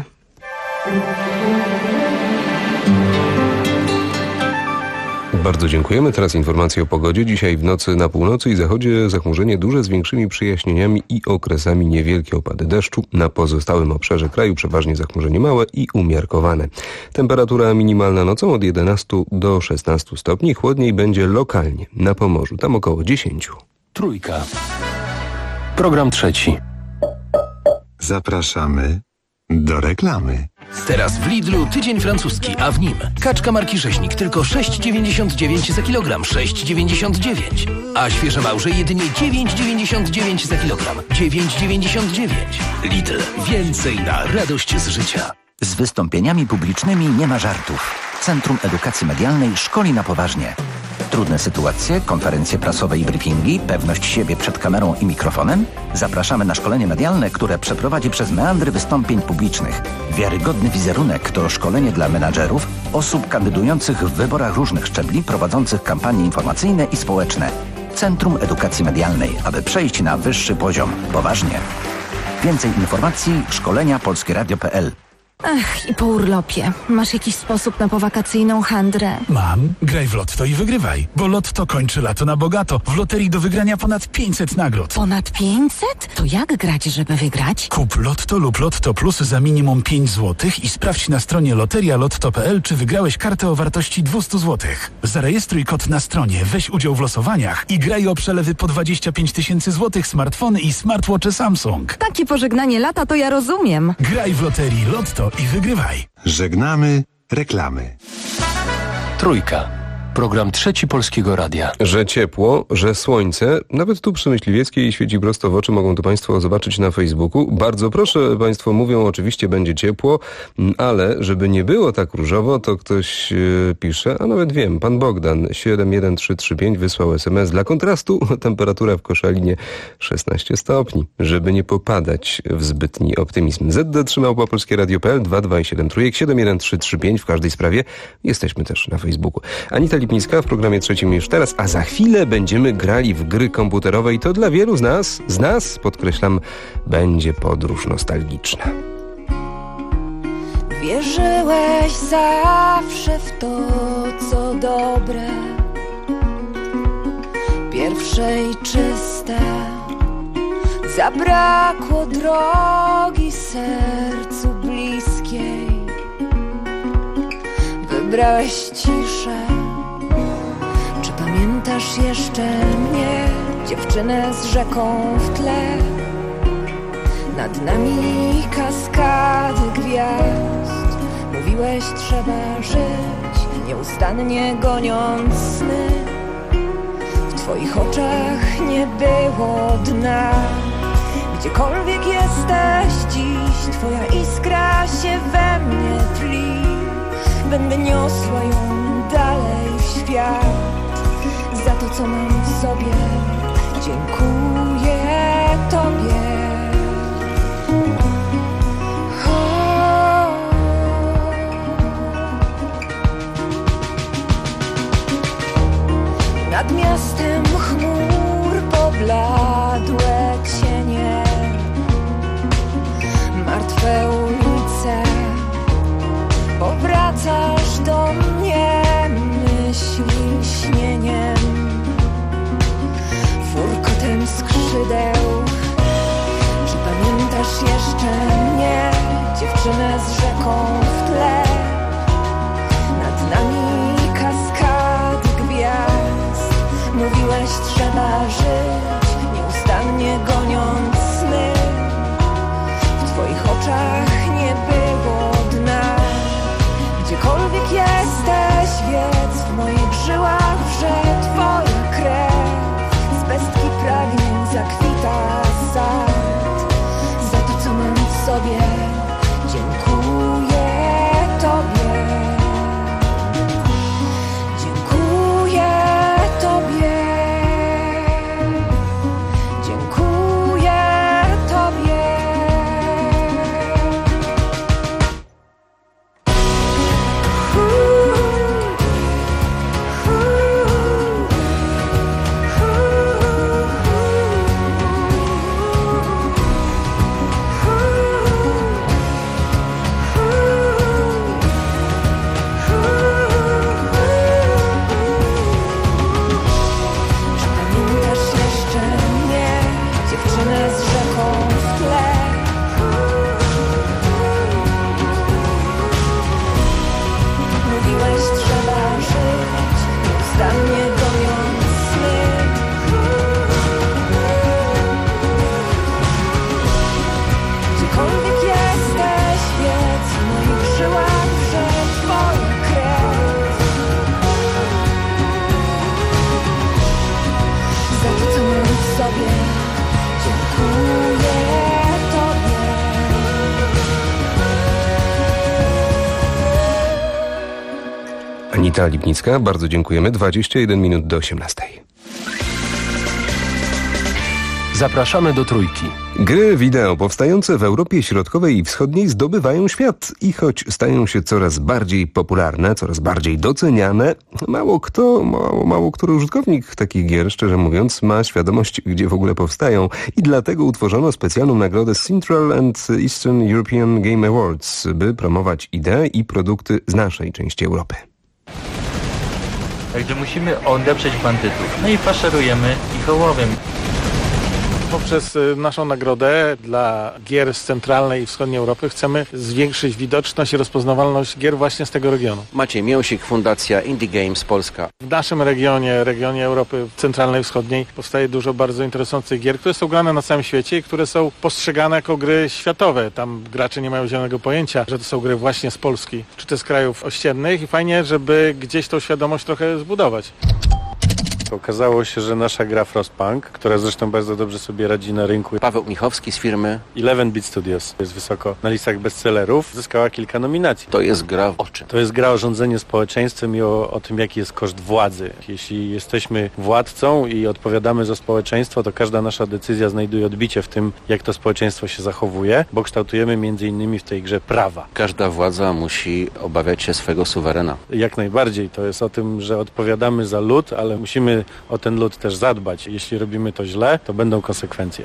Bardzo dziękujemy. Teraz informacje o pogodzie. Dzisiaj w nocy na północy i zachodzie zachmurzenie duże z większymi przejaśnieniami i okresami niewielkie opady deszczu. Na pozostałym obszarze kraju przeważnie zachmurzenie małe i umiarkowane. Temperatura minimalna nocą od 11 do 16 stopni. Chłodniej będzie lokalnie na Pomorzu. Tam około 10. Trójka. Program trzeci. Zapraszamy do reklamy. Teraz w Lidlu tydzień francuski, a w nim kaczka marki Rzeźnik tylko 6,99 za kilogram, 6,99. A świeże małże jedynie 9,99 za kilogram, 9,99. Lidl. Więcej na radość z życia. Z wystąpieniami publicznymi nie ma żartów. Centrum Edukacji Medialnej szkoli na poważnie. Trudne sytuacje, konferencje prasowe i briefingi, pewność siebie przed kamerą i mikrofonem? Zapraszamy na szkolenie medialne, które przeprowadzi przez meandry wystąpień publicznych. Wiarygodny wizerunek to szkolenie dla menadżerów, osób kandydujących w wyborach różnych szczebli, prowadzących kampanie informacyjne i społeczne. Centrum Edukacji Medialnej, aby przejść na wyższy poziom. Poważnie. Więcej informacji szkolenia polskieradio.pl. Ach, i po urlopie. Masz jakiś sposób na powakacyjną handrę? Mam. Graj w Lotto i wygrywaj, bo Lotto kończy lato na bogato. W loterii do wygrania ponad 500 nagród. Ponad 500? To jak grać, żeby wygrać? Kup Lotto lub Lotto Plus za minimum 5 zł i sprawdź na stronie loterialotto.pl, czy wygrałeś kartę o wartości 200 zł. Zarejestruj kod na stronie, weź udział w losowaniach i graj o przelewy po 25 000 złotych, smartfony i smartwatche Samsung. Takie pożegnanie lata to ja rozumiem. Graj w loterii Lotto i wygrywaj. Żegnamy reklamy. Trójka. Program Trzeci Polskiego Radia. Że ciepło, że słońce, nawet tu przy Myśliwieckiej świeci prosto w oczy, mogą to Państwo zobaczyć na Facebooku. Bardzo proszę, Państwo mówią, oczywiście będzie ciepło, ale żeby nie było tak różowo, to ktoś pisze, a nawet wiem, pan Bogdan 71335 wysłał SMS. Dla kontrastu temperatura w Koszalinie 16 stopni, żeby nie popadać w zbytni optymizm. ZD3@polskieradio.pl 2273 71335 w każdej sprawie. Jesteśmy też na Facebooku. Anita Lipińska w programie trzecim już teraz, a za chwilę będziemy grali w gry komputerowe i to dla wielu z nas, podkreślam, będzie podróż nostalgiczna. Wierzyłeś zawsze w to, co dobre, pierwsze i czyste. Zabrakło drogi sercu bliskiej. Wybrałeś ciszę. Czy pamiętasz jeszcze mnie, dziewczynę z rzeką w tle? Nad nami kaskady gwiazd. Mówiłeś, trzeba żyć, nieustannie goniąc sny. W twoich oczach nie było dna. Gdziekolwiek jesteś dziś, twoja iskra się we mnie tli. Będę niosła ją dalej w świat. Za to, co mam w sobie, dziękuję tobie. Nad miastem chmur pobladłe cienie, martwe ulice. Powracasz do mnie myśli śnieniem, furkotem skrzydeł. Czy pamiętasz jeszcze mnie, dziewczynę z rzeką w tle? Nad nami kaskady gwiazd. Mówiłeś, trzeba żyć, nieustannie goniąc sny. W twoich oczach nie było dna. Gdziekolwiek jesteś, wiedz, w moich żyłach wrze twoja krew. Z pestki pragnień zakwita sad. Za to, co mam w sobie, dziękuję tobie. Dziękuję tobie. Dziękuję tobie. Anita Lipnicka, bardzo dziękujemy. 21 minut do 18. Zapraszamy do Trójki. Gry wideo powstające w Europie Środkowej i Wschodniej zdobywają świat i choć stają się coraz bardziej popularne, coraz bardziej doceniane, mało który użytkownik takich gier, szczerze mówiąc, ma świadomość, gdzie w ogóle powstają i dlatego utworzono specjalną nagrodę Central and Eastern European Game Awards, by promować idee i produkty z naszej części Europy. Także musimy odeprzeć bandytów. No i faszerujemy ich ołowiem. Poprzez naszą nagrodę dla gier z centralnej i wschodniej Europy chcemy zwiększyć widoczność i rozpoznawalność gier właśnie z tego regionu. Maciej Mięsik, Fundacja Indie Games Polska. W naszym regionie Europy centralnej i wschodniej powstaje dużo bardzo interesujących gier, które są grane na całym świecie i które są postrzegane jako gry światowe. Tam gracze nie mają zielonego pojęcia, że to są gry właśnie z Polski, czy też z krajów ościennych i fajnie, żeby gdzieś tą świadomość trochę zbudować. Okazało się, że nasza gra Frostpunk, która zresztą bardzo dobrze sobie radzi na rynku. Paweł Michowski z firmy 11-Bit Studios jest wysoko na listach bestsellerów. Zyskała kilka nominacji. To jest gra o czym? To jest gra o rządzeniu społeczeństwem i o tym, jaki jest koszt władzy. Jeśli jesteśmy władcą i odpowiadamy za społeczeństwo, to każda nasza decyzja znajduje odbicie w tym, jak to społeczeństwo się zachowuje, bo kształtujemy między innymi w tej grze prawa. Każda władza musi obawiać się swego suwerena. Jak najbardziej. To jest o tym, że odpowiadamy za lud, ale musimy o ten lud też zadbać. Jeśli robimy to źle, to będą konsekwencje.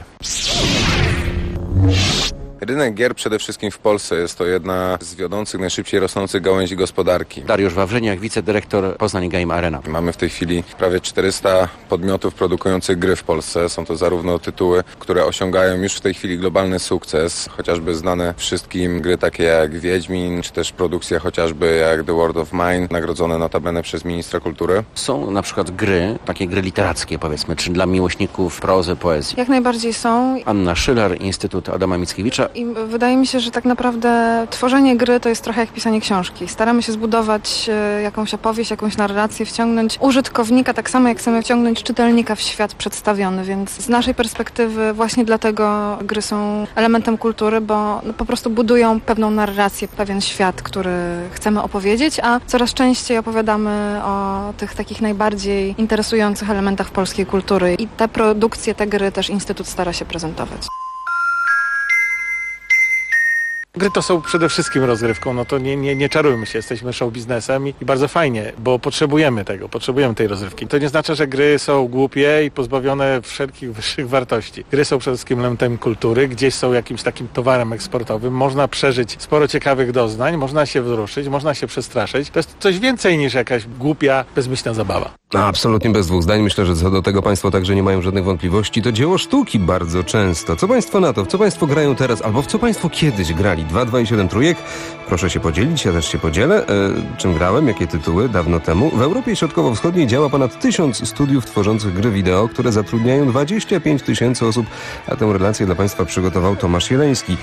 Rynek gier przede wszystkim w Polsce jest to jedna z wiodących, najszybciej rosnących gałęzi gospodarki. Dariusz Wawrzyniak, wicedyrektor Poznań Game Arena. Mamy w tej chwili prawie 400 podmiotów produkujących gry w Polsce. Są to zarówno tytuły, które osiągają już w tej chwili globalny sukces, chociażby znane wszystkim gry takie jak Wiedźmin, czy też produkcja chociażby jak The World of Mine, nagrodzone notabene przez ministra kultury. Są na przykład gry, takie gry literackie powiedzmy, czy dla miłośników prozy, poezji. Jak najbardziej są. Anna Szyler, Instytut Adama Mickiewicza. I wydaje mi się, że tak naprawdę tworzenie gry to jest trochę jak pisanie książki. Staramy się zbudować jakąś opowieść, jakąś narrację, wciągnąć użytkownika, tak samo jak chcemy wciągnąć czytelnika w świat przedstawiony, więc z naszej perspektywy właśnie dlatego gry są elementem kultury, bo po prostu budują pewną narrację, pewien świat, który chcemy opowiedzieć, a coraz częściej opowiadamy o tych takich najbardziej interesujących elementach polskiej kultury i te produkcje, te gry też Instytut stara się prezentować. Gry to są przede wszystkim rozrywką, no to nie czarujmy się, jesteśmy show biznesem i bardzo fajnie, bo potrzebujemy tej rozrywki. To nie znaczy, że gry są głupie i pozbawione wszelkich wyższych wartości. Gry są przede wszystkim elementem kultury, gdzieś są jakimś takim towarem eksportowym, można przeżyć sporo ciekawych doznań, można się wzruszyć, można się przestraszyć. To jest coś więcej niż jakaś głupia, bezmyślna zabawa. Absolutnie bez dwóch zdań. Myślę, że co do tego Państwo także nie mają żadnych wątpliwości. To dzieło sztuki bardzo często. Co Państwo na to? W co Państwo grają teraz? Albo w co Państwo kiedyś grali? 2, 2 i 7 trójek. Proszę się podzielić, ja też się podzielę. Czym grałem? Jakie tytuły? Dawno temu. W Europie Środkowo-Wschodniej działa ponad 1000 studiów tworzących gry wideo, które zatrudniają 25 000 osób, a tę relację dla Państwa przygotował Tomasz Jeleński.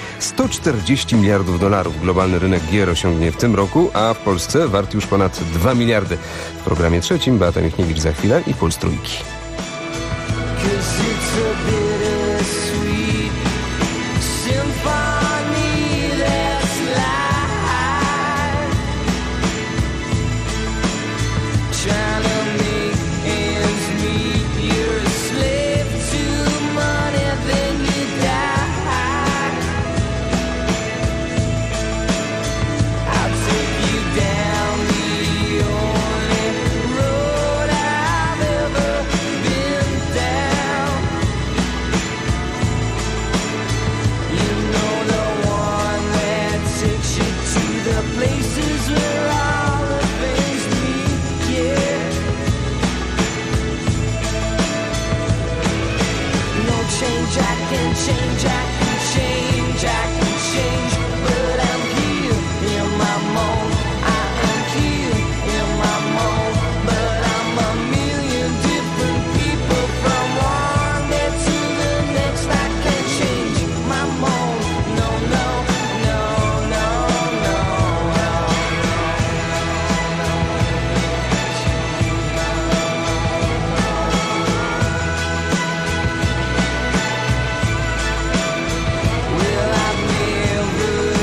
$140 miliardów globalny rynek gier osiągnie w tym roku, a w Polsce wart już ponad 2 miliardy. W programie trzecim Beata Michniewicz za chwilę i Puls Trójki. Well, I've never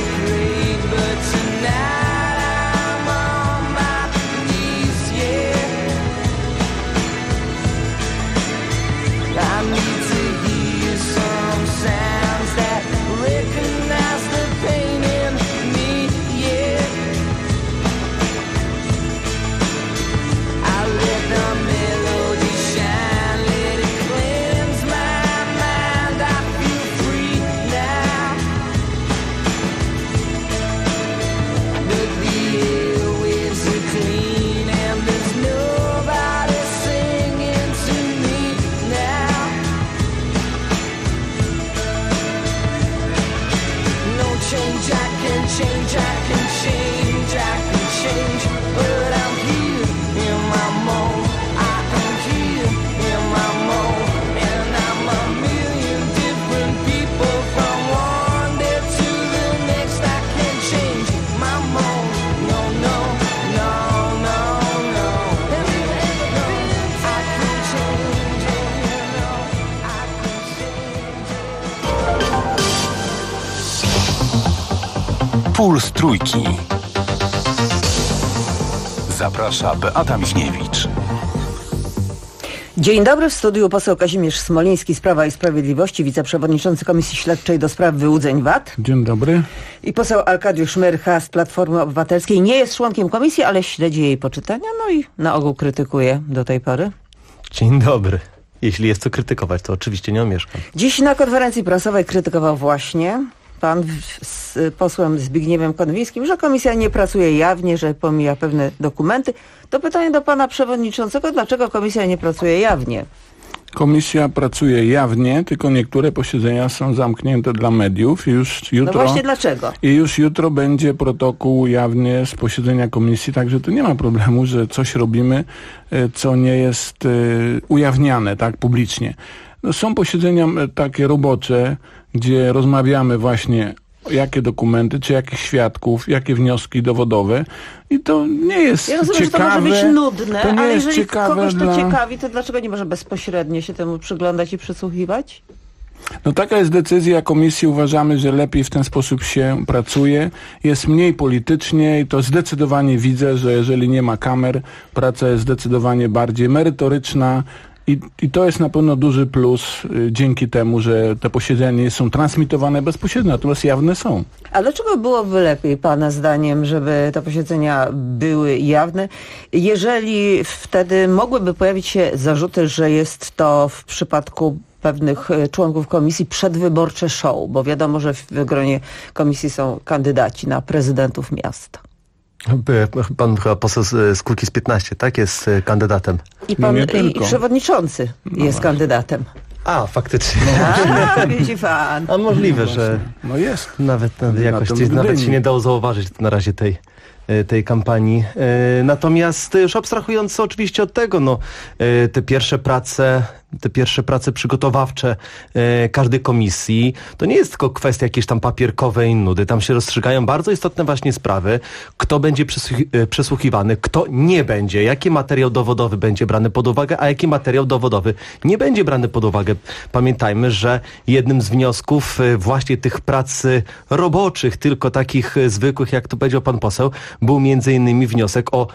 can change, but I'm here in my mold. I am here in my mold, and I'm a million different people from one day to the next. I can change my mold. No, no, no, no, no. Have you ever been I can change it, you know. I can change it. Puls Trójki. Zaprasza Beata Michniewicz. Dzień dobry, w studiu poseł Kazimierz Smoliński z Prawa i Sprawiedliwości, wiceprzewodniczący Komisji Śledczej do spraw wyłudzeń VAT. Dzień dobry. I poseł Arkadiusz Myrcha z Platformy Obywatelskiej. Nie jest członkiem komisji, ale śledzi jej poczytania, no i na ogół krytykuje do tej pory. Dzień dobry. Jeśli jest co krytykować, to oczywiście nie omieszkam. Dziś na konferencji prasowej krytykował właśnie pan z posłem Zbigniewem Konwińskim, że komisja nie pracuje jawnie, że pomija pewne dokumenty. To pytanie do pana przewodniczącego, dlaczego komisja nie pracuje jawnie? Komisja pracuje jawnie, tylko niektóre posiedzenia są zamknięte dla mediów i już jutro... No właśnie dlaczego? I już jutro będzie protokół jawnie z posiedzenia komisji, także tu nie ma problemu, że coś robimy, co nie jest ujawniane tak publicznie. No, są posiedzenia takie robocze, gdzie rozmawiamy właśnie jakie dokumenty, czy jakich świadków, jakie wnioski dowodowe i to nie jest ciekawe. Ja rozumiem, że to może być nudne, ale jeżeli kogoś to dla... ciekawi, to dlaczego nie może bezpośrednio się temu przyglądać i przysłuchiwać? No taka jest decyzja komisji. Uważamy, że lepiej w ten sposób się pracuje. Jest mniej politycznie i to zdecydowanie widzę, że jeżeli nie ma kamer, praca jest zdecydowanie bardziej merytoryczna. I to jest na pewno duży plus dzięki temu, że te posiedzenia nie są transmitowane bezpośrednio, natomiast jawne są. A dlaczego byłoby lepiej, pana zdaniem, żeby te posiedzenia były jawne, jeżeli wtedy mogłyby pojawić się zarzuty, że jest to w przypadku pewnych członków komisji przedwyborcze show, bo wiadomo, że w gronie komisji są kandydaci na prezydentów miasta. Pan poseł z Kukiz 15, tak? Jest kandydatem. I pan i przewodniczący jest kandydatem. A, faktycznie. Widzi pan. A możliwe, że no jest. Nawet się nie dało zauważyć na razie tej kampanii. Natomiast już abstrahując oczywiście od tego, te pierwsze prace przygotowawcze każdej komisji, to nie jest tylko kwestia jakiejś tam papierkowej nudy. Tam się rozstrzygają bardzo istotne właśnie sprawy, kto będzie przesłuchiwany, kto nie będzie, jaki materiał dowodowy będzie brany pod uwagę, a jaki materiał dowodowy nie będzie brany pod uwagę. Pamiętajmy, że jednym z wniosków właśnie tych prac roboczych, tylko takich zwykłych, jak to powiedział pan poseł, był między innymi wniosek o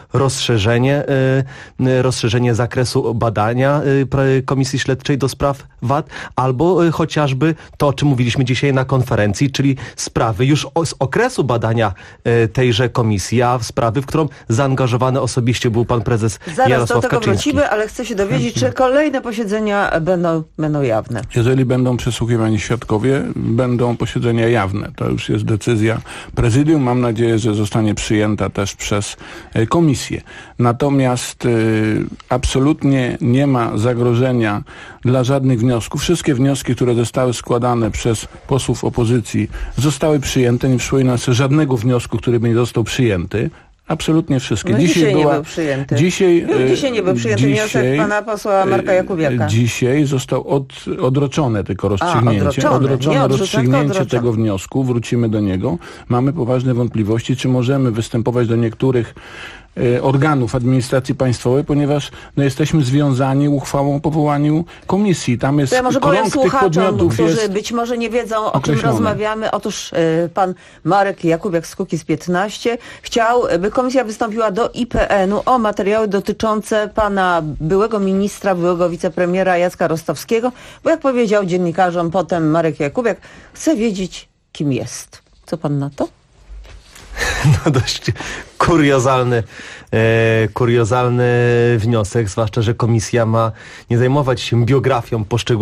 rozszerzenie zakresu badania Komisji Śledczej do spraw VAT, albo chociażby to, o czym mówiliśmy dzisiaj na konferencji, czyli sprawy już z okresu badania tejże komisji, a sprawy, w którą zaangażowany osobiście był pan prezes Jarosław Kaczyński. Zaraz do tego wrócimy, ale chcę się dowiedzieć, czy kolejne posiedzenia będą jawne. Jeżeli będą przesłuchiwani świadkowie, będą posiedzenia jawne. To już jest decyzja prezydium. Mam nadzieję, że zostanie przyjęta też przez komisję. Natomiast absolutnie nie ma zagrożenia dla żadnych wniosków. Wszystkie wnioski, które zostały składane przez posłów opozycji, zostały przyjęte. Nie przypominam sobie żadnego wniosku, który by nie został przyjęty. Absolutnie wszystkie. No dzisiaj nie był przyjęty. Dzisiaj nie był przyjęty wniosek pana posła Marka Jakubiaka. Dzisiaj został odroczone tylko rozstrzygnięcie. Odroczone rozstrzygnięcie tego wniosku. Wrócimy do niego. Mamy poważne wątpliwości, czy możemy występować do niektórych organów administracji państwowej, ponieważ jesteśmy związani uchwałą o powołaniu komisji. Tam jest krąg tych podmiotów, którzy być może nie wiedzą, o czym rozmawiamy. Otóż pan Marek Jakubiak z Kukiz 15 chciał, by komisja wystąpiła do IPN-u o materiały dotyczące pana byłego ministra, byłego wicepremiera Jacka Rostowskiego, bo jak powiedział dziennikarzom potem Marek Jakubiak, chce wiedzieć, kim jest. Co pan na to? No dość kuriozalny wniosek, zwłaszcza, że komisja ma nie zajmować się biografią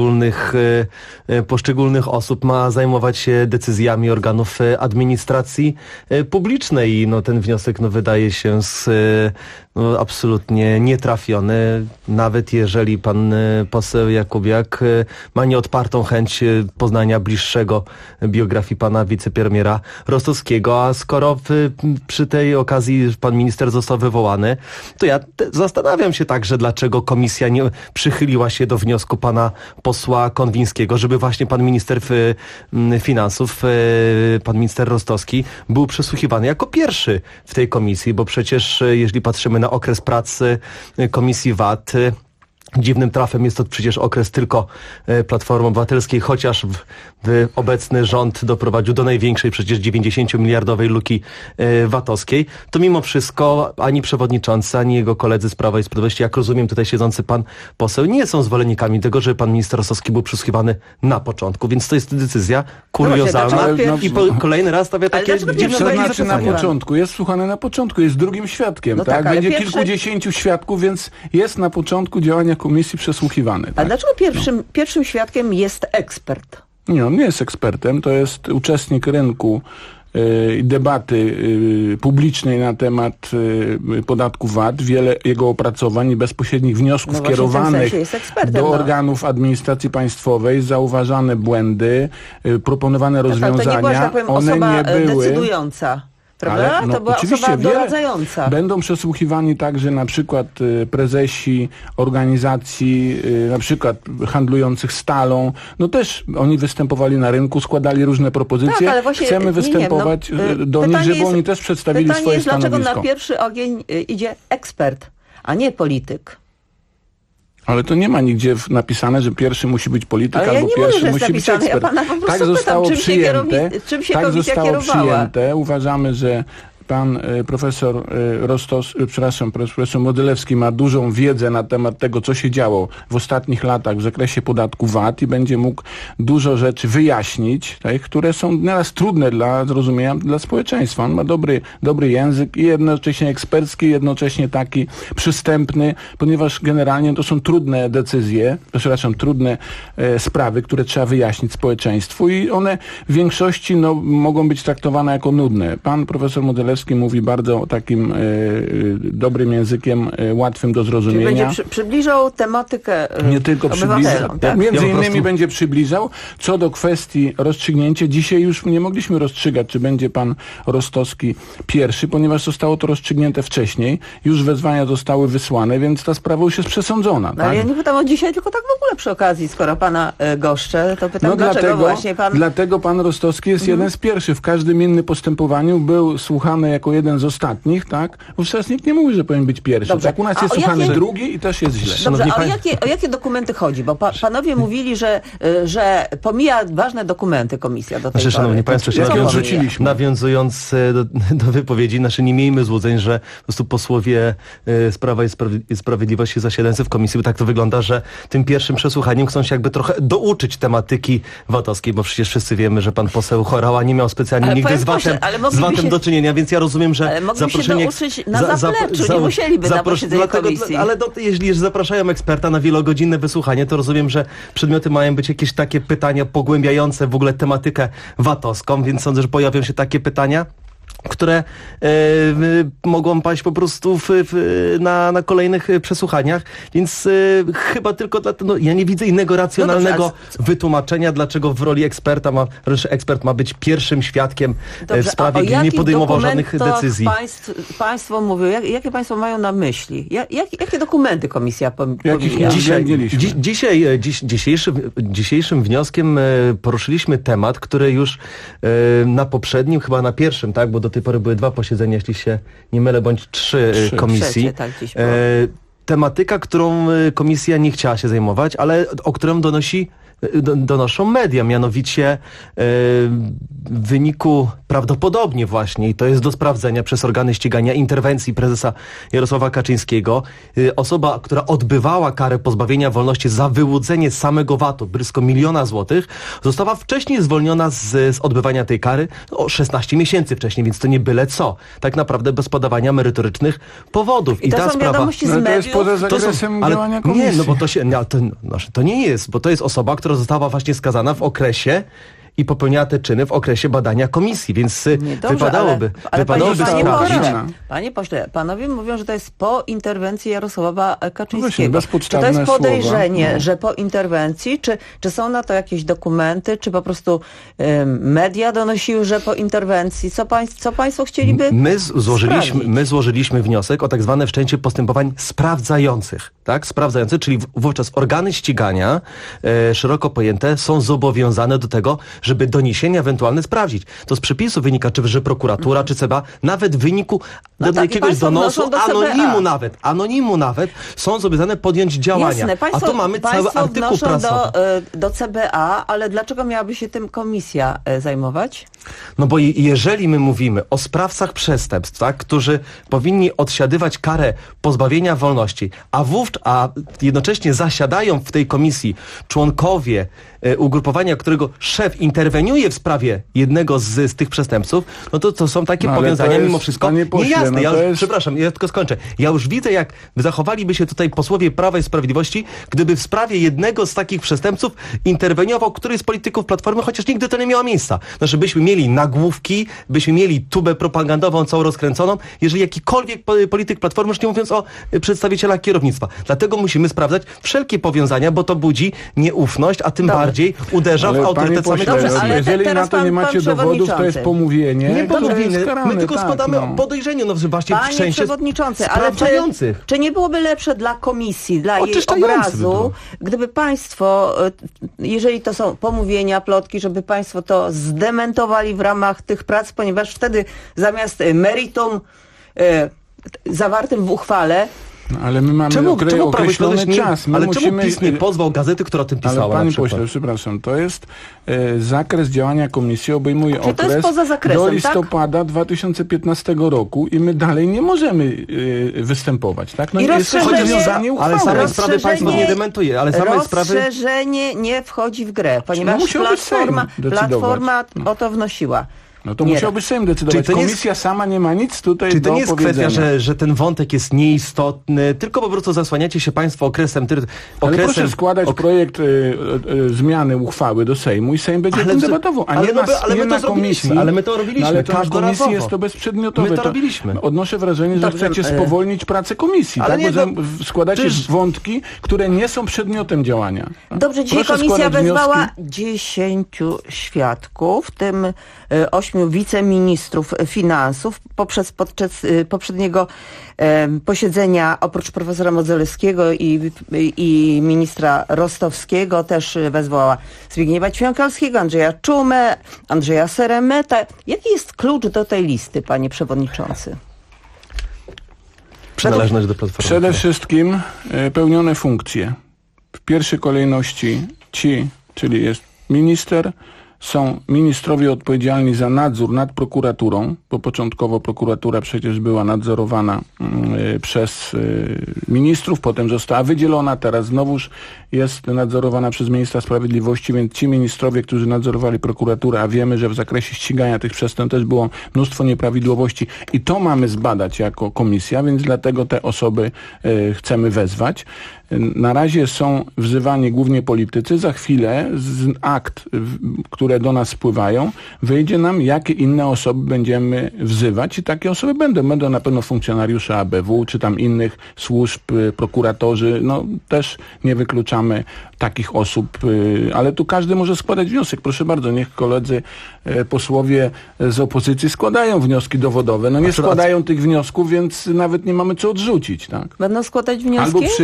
poszczególnych osób, ma zajmować się decyzjami organów administracji publicznej i ten wniosek wydaje się absolutnie nietrafiony, nawet jeżeli pan poseł Jakubiak ma nieodpartą chęć poznania bliższego biografii pana wicepremiera Rostowskiego, a skoro przy tej okazji pan minister został wywołany, to ja zastanawiam się także, dlaczego komisja nie przychyliła się do wniosku pana posła Konwińskiego, żeby właśnie pan minister finansów, pan minister Rostowski był przesłuchiwany jako pierwszy w tej komisji, bo przecież jeżeli patrzymy na okres pracy Komisji VAT, dziwnym trafem jest to przecież okres tylko Platformy Obywatelskiej, chociaż obecny rząd doprowadził do największej przecież 90-miliardowej luki VAT-owskiej, to mimo wszystko ani przewodniczący, ani jego koledzy z Prawa i Sprawiedliwości, jak rozumiem tutaj siedzący pan poseł, nie są zwolennikami tego, żeby pan minister Rostowski był przesłuchiwany na początku, więc to jest decyzja kuriozalna i kolejny raz stawia takie dziwne zapytania. Na początku, jest słuchany na początku, jest drugim świadkiem, tak? Będzie kilkudziesięciu świadków, więc jest na początku działania komisji przesłuchiwany. A dlaczego pierwszym świadkiem jest ekspert? Nie, on nie jest ekspertem, to jest uczestnik rynku debaty publicznej na temat podatku VAT, wiele jego opracowań i bezpośrednich wniosków kierowanych do organów administracji państwowej, zauważane błędy, proponowane rozwiązania. To nie była, że tak powiem, osoba decydująca. Prawda? Ale, to była osoba doradzająca. Będą przesłuchiwani także na przykład prezesi organizacji, na przykład handlujących stalą. Też oni występowali na rynku, składali różne propozycje. Tak, ale właśnie, chcemy występować do nich, żeby oni też przedstawili swoje stanowisko. Dlaczego na pierwszy ogień idzie ekspert, a nie polityk? Ale to nie ma nigdzie napisane, że pierwszy musi być polityk, albo pierwszy musi być ekspert. Tak zostało przyjęte. Tak zostało przyjęte. Uważamy, że pan profesor profesor Modzelewski ma dużą wiedzę na temat tego, co się działo w ostatnich latach w zakresie podatku VAT i będzie mógł dużo rzeczy wyjaśnić, które są nieraz trudne dla zrozumienia dla społeczeństwa. On ma dobry język i jednocześnie ekspercki, jednocześnie taki przystępny, ponieważ generalnie to są trudne decyzje, trudne sprawy, które trzeba wyjaśnić społeczeństwu i one w większości mogą być traktowane jako nudne. Pan profesor Modzelewski mówi bardzo takim dobrym językiem, łatwym do zrozumienia. Czyli będzie przybliżał tematykę nie tylko przybliżał. Tak? Między innymi będzie przybliżał. Co do kwestii rozstrzygnięcia, dzisiaj już nie mogliśmy rozstrzygać, czy będzie pan Rostowski pierwszy, ponieważ zostało to rozstrzygnięte wcześniej. Już wezwania zostały wysłane, więc ta sprawa już jest przesądzona. Tak? Ale ja nie pytam o dzisiaj, tylko tak w ogóle przy okazji, skoro pana goszczę, to pytam, dlaczego właśnie pan... Dlatego pan Rostowski jest jeden z pierwszych. W każdym innym postępowaniu był słuchany jako jeden z ostatnich, tak? Wówczas nikt nie mówi, że powinien być pierwszy. Dobrze. Tak, u nas jest słuchany drugi i też jest źle. Dobrze, a o jakie dokumenty chodzi? Bo panowie mówili, że pomija ważne dokumenty komisja do tej pory. Szanowni Państwo, nawiązując do wypowiedzi, nie miejmy złudzeń, że po prostu posłowie z Prawa i Sprawiedliwości zasiadający w komisji, bo tak to wygląda, że tym pierwszym przesłuchaniem chcą się jakby trochę douczyć tematyki VAT-owskiej, bo przecież wszyscy wiemy, że pan poseł Horała nie miał specjalnie nigdy z VAT-em do czynienia, więc ja rozumiem, że zaproszenie... się na zapleczu, nie musieliby na posiedzeniu komisji. Ale jeśli zapraszają eksperta na wielogodzinne wysłuchanie, to rozumiem, że przedmioty mają być jakieś takie pytania pogłębiające w ogóle tematykę VAT-owską, więc sądzę, że pojawią się takie pytania, które mogą paść po prostu na kolejnych przesłuchaniach, więc chyba tylko dlatego, ja nie widzę innego racjonalnego wytłumaczenia, dlaczego w roli ekspert ma być pierwszym świadkiem w sprawie, gdzie nie podejmował żadnych decyzji. Państwo mówią, jakie państwo mają na myśli? Jakie dokumenty komisja pomija? Dzisiejszym wnioskiem poruszyliśmy temat, który już na poprzednim, chyba na pierwszym, tak, bo do tej pory były 2 posiedzenia, jeśli się nie mylę, bądź 3 komisji. Tematyka, którą komisja nie chciała się zajmować, ale o którą donoszą media, mianowicie w wyniku prawdopodobnie właśnie, i to jest do sprawdzenia przez organy ścigania interwencji prezesa Jarosława Kaczyńskiego, osoba, która odbywała karę pozbawienia wolności za wyłudzenie samego VAT-u, blisko 1 miliona złotych, została wcześniej zwolniona z odbywania tej kary o 16 miesięcy wcześniej, więc to nie byle co. Tak naprawdę bez podawania merytorycznych powodów. I to są wiadomości z mediów? To jest poza zakresem działania komisji. Nie, no bo to nie jest, bo to jest osoba, która została właśnie skazana w okresie i popełniała te czyny w okresie badania komisji, więc wypadałoby Panie pośle, panowie mówią, że to jest po interwencji Jarosława Kaczyńskiego. Bezpodstawne czy to jest podejrzenie, słowa, że po interwencji, czy są na to jakieś dokumenty, czy po prostu media donosiły, że po interwencji? Co państwo chcieliby My złożyliśmy wniosek o tak zwane wszczęcie postępowań sprawdzających, tak? Sprawdzające, czyli wówczas organy ścigania szeroko pojęte są zobowiązane do tego, żeby doniesienia ewentualne sprawdzić. To z przepisu wynika, że prokuratura, czy CBA, nawet w wyniku jakiegoś donosu, anonimu nawet, są zobowiązane podjąć działania. Jasne, a tu mamy cały artykuł prasowy. do CBA, ale dlaczego miałaby się tym komisja zajmować? No bo jeżeli my mówimy o sprawcach przestępstw, tak, którzy powinni odsiadywać karę pozbawienia wolności, a jednocześnie zasiadają w tej komisji członkowie ugrupowania, którego szef interweniuje w sprawie jednego z tych przestępców, no to są takie powiązania mimo wszystko niejasne. Przepraszam, ja tylko skończę. Ja już widzę, jak zachowaliby się tutaj posłowie Prawa i Sprawiedliwości, gdyby w sprawie jednego z takich przestępców interweniował któryś z polityków Platformy, chociaż nigdy to nie miało miejsca. Znaczy, byśmy mieli nagłówki, byśmy mieli tubę propagandową całą rozkręconą, jeżeli jakikolwiek polityk Platformy, już nie mówiąc o przedstawicielach kierownictwa. Dlatego musimy sprawdzać wszelkie powiązania, bo to budzi nieufność, a tym bardziej uderza w autorytet samego komisji. Jeżeli na to nie macie dowodów, to jest pomówienie. Nie pomówienie. My tylko składamy podejrzenie, właśnie w Panie przewodniczący, ale czy nie byłoby lepsze dla komisji, dla jej obrazu, gdyby państwo, jeżeli to są pomówienia, plotki, żeby państwo to zdementowali w ramach tych prac, ponieważ wtedy zamiast meritum zawartym w uchwale, ale my mamy określony czas. Czemu PiS nie pozwał gazety, która o tym pisała? Ale panie pośle, przepraszam, to jest zakres działania komisji, obejmuje okres do listopada 2015 roku i my dalej nie możemy występować. Tak? No I rozszerzenie uchwały. Ale same sprawy państwo nie dementuje. Rozszerzenie nie wchodzi w grę, ponieważ Platforma o to wnosiła. No to musiałby Sejm decydować. Komisja sama nie ma nic tutaj do powiedzenia. Czy to nie jest kwestia, że ten wątek jest nieistotny, tylko po prostu zasłaniacie się państwo okresem... Ale proszę składać projekt zmiany uchwały do Sejmu i Sejm będzie o tym debatował, a nie na komisji. Ale my to robiliśmy. Ale to na komisji jest to bezprzedmiotowe. My to robiliśmy. Odnoszę wrażenie, że chcecie spowolnić pracę komisji. Ale składacie wątki, które nie są przedmiotem działania. Dobrze, dzisiaj komisja wezwała 10 świadków, w tym 8 wiceministrów finansów. Podczas poprzedniego posiedzenia oprócz profesora Modzelewskiego i ministra Rostowskiego też wezwała Zbigniewa Ćwiąkalskiego, Andrzeja Czumę, Andrzeja Seremeta. Jaki jest klucz do tej listy, panie przewodniczący? Przynależność do Platformy. Przede wszystkim pełnione funkcje. W pierwszej kolejności czyli jest minister, są ministrowie odpowiedzialni za nadzór nad prokuraturą, bo początkowo prokuratura przecież była nadzorowana przez ministrów, potem została wydzielona, teraz znowuż jest nadzorowana przez ministra sprawiedliwości, więc ci ministrowie, którzy nadzorowali prokuraturę, a wiemy, że w zakresie ścigania tych przestępstw też było mnóstwo nieprawidłowości i to mamy zbadać jako komisja, więc dlatego te osoby chcemy wezwać. Na razie są wzywani głównie politycy. Za chwilę z akt, które do nas spływają, wyjdzie nam, jakie inne osoby będziemy wzywać i takie osoby będą na pewno funkcjonariusze ABW, czy tam innych służb, prokuratorzy. No też nie wykluczamy takich osób, ale tu każdy może składać wniosek. Proszę bardzo, niech koledzy posłowie z opozycji składają wnioski dowodowe. No nie składają tych wniosków, więc nawet nie mamy co odrzucić. Tak? Będą składać wnioski? Albo przyjąć. Co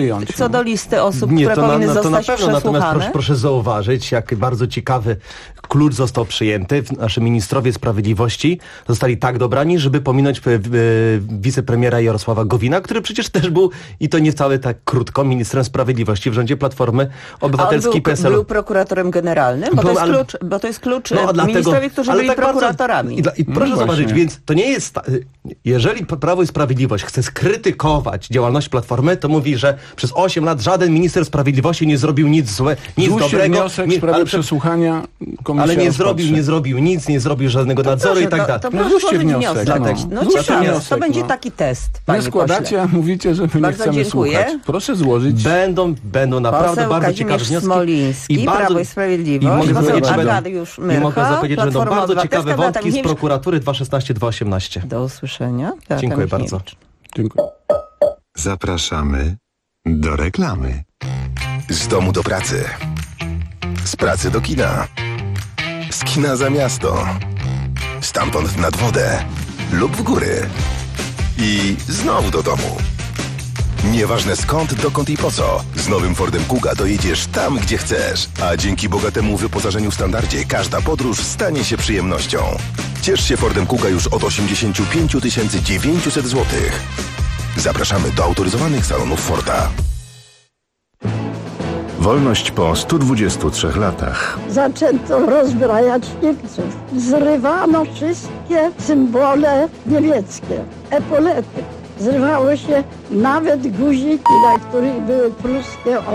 do listy osób, które powinny zostać to na pewno, przesłuchane? natomiast proszę zauważyć, jak bardzo ciekawy klucz został przyjęty. Nasi ministrowie sprawiedliwości zostali tak dobrani, żeby pominąć wicepremiera Jarosława Gowina, który przecież też był, i to nie wcale tak krótko, ministrem sprawiedliwości w rządzie Platformy Obywatelskiej PSL. Był prokuratorem generalnym, bo to jest klucz ministrowie, którzy byli prokuratorami. I proszę zobaczyć, więc to nie jest... Jeżeli Prawo i Sprawiedliwość chce skrytykować działalność Platformy, to mówi, że przez 8 lat żaden minister sprawiedliwości nie zrobił nic dobrego. Wniosek w sprawie przesłuchania komisja ale nie zrobił nic, nie zrobił żadnego nadzoru i tak dalej. To proszę złożyć wniosek. To będzie taki test. Nie składacie, a mówicie, że my nie chcemy słuchać. Proszę złożyć. Będą naprawdę bardzo ciekawe wnioski. Smoliński, Prawo i Sprawiedliwość, Arkadiusz Myrcha, i mogę zapowiedzieć, że będą bardzo ciekawe wątki z prokuratury 216-218. Do usłyszenia. Dziękuję bardzo. Dziękuję. Zapraszamy do reklamy. Z domu do pracy. Z pracy do kina. Z kina za miasto. Stamtąd nad wodę lub w góry. I znowu do domu. Nieważne skąd, dokąd i po co. Z nowym Fordem Kuga dojedziesz tam, gdzie chcesz. A dzięki bogatemu wyposażeniu Standardzie każda podróż stanie się przyjemnością. Ciesz się Fordem Kuga już od 85 900 zł. Zapraszamy do autoryzowanych salonów Forda. Wolność po 123 latach. Zaczęto rozbrajać Niemców. Zrywano wszystkie symbole niemieckie, epolety. Zrywało się nawet guziki, na których były pruskie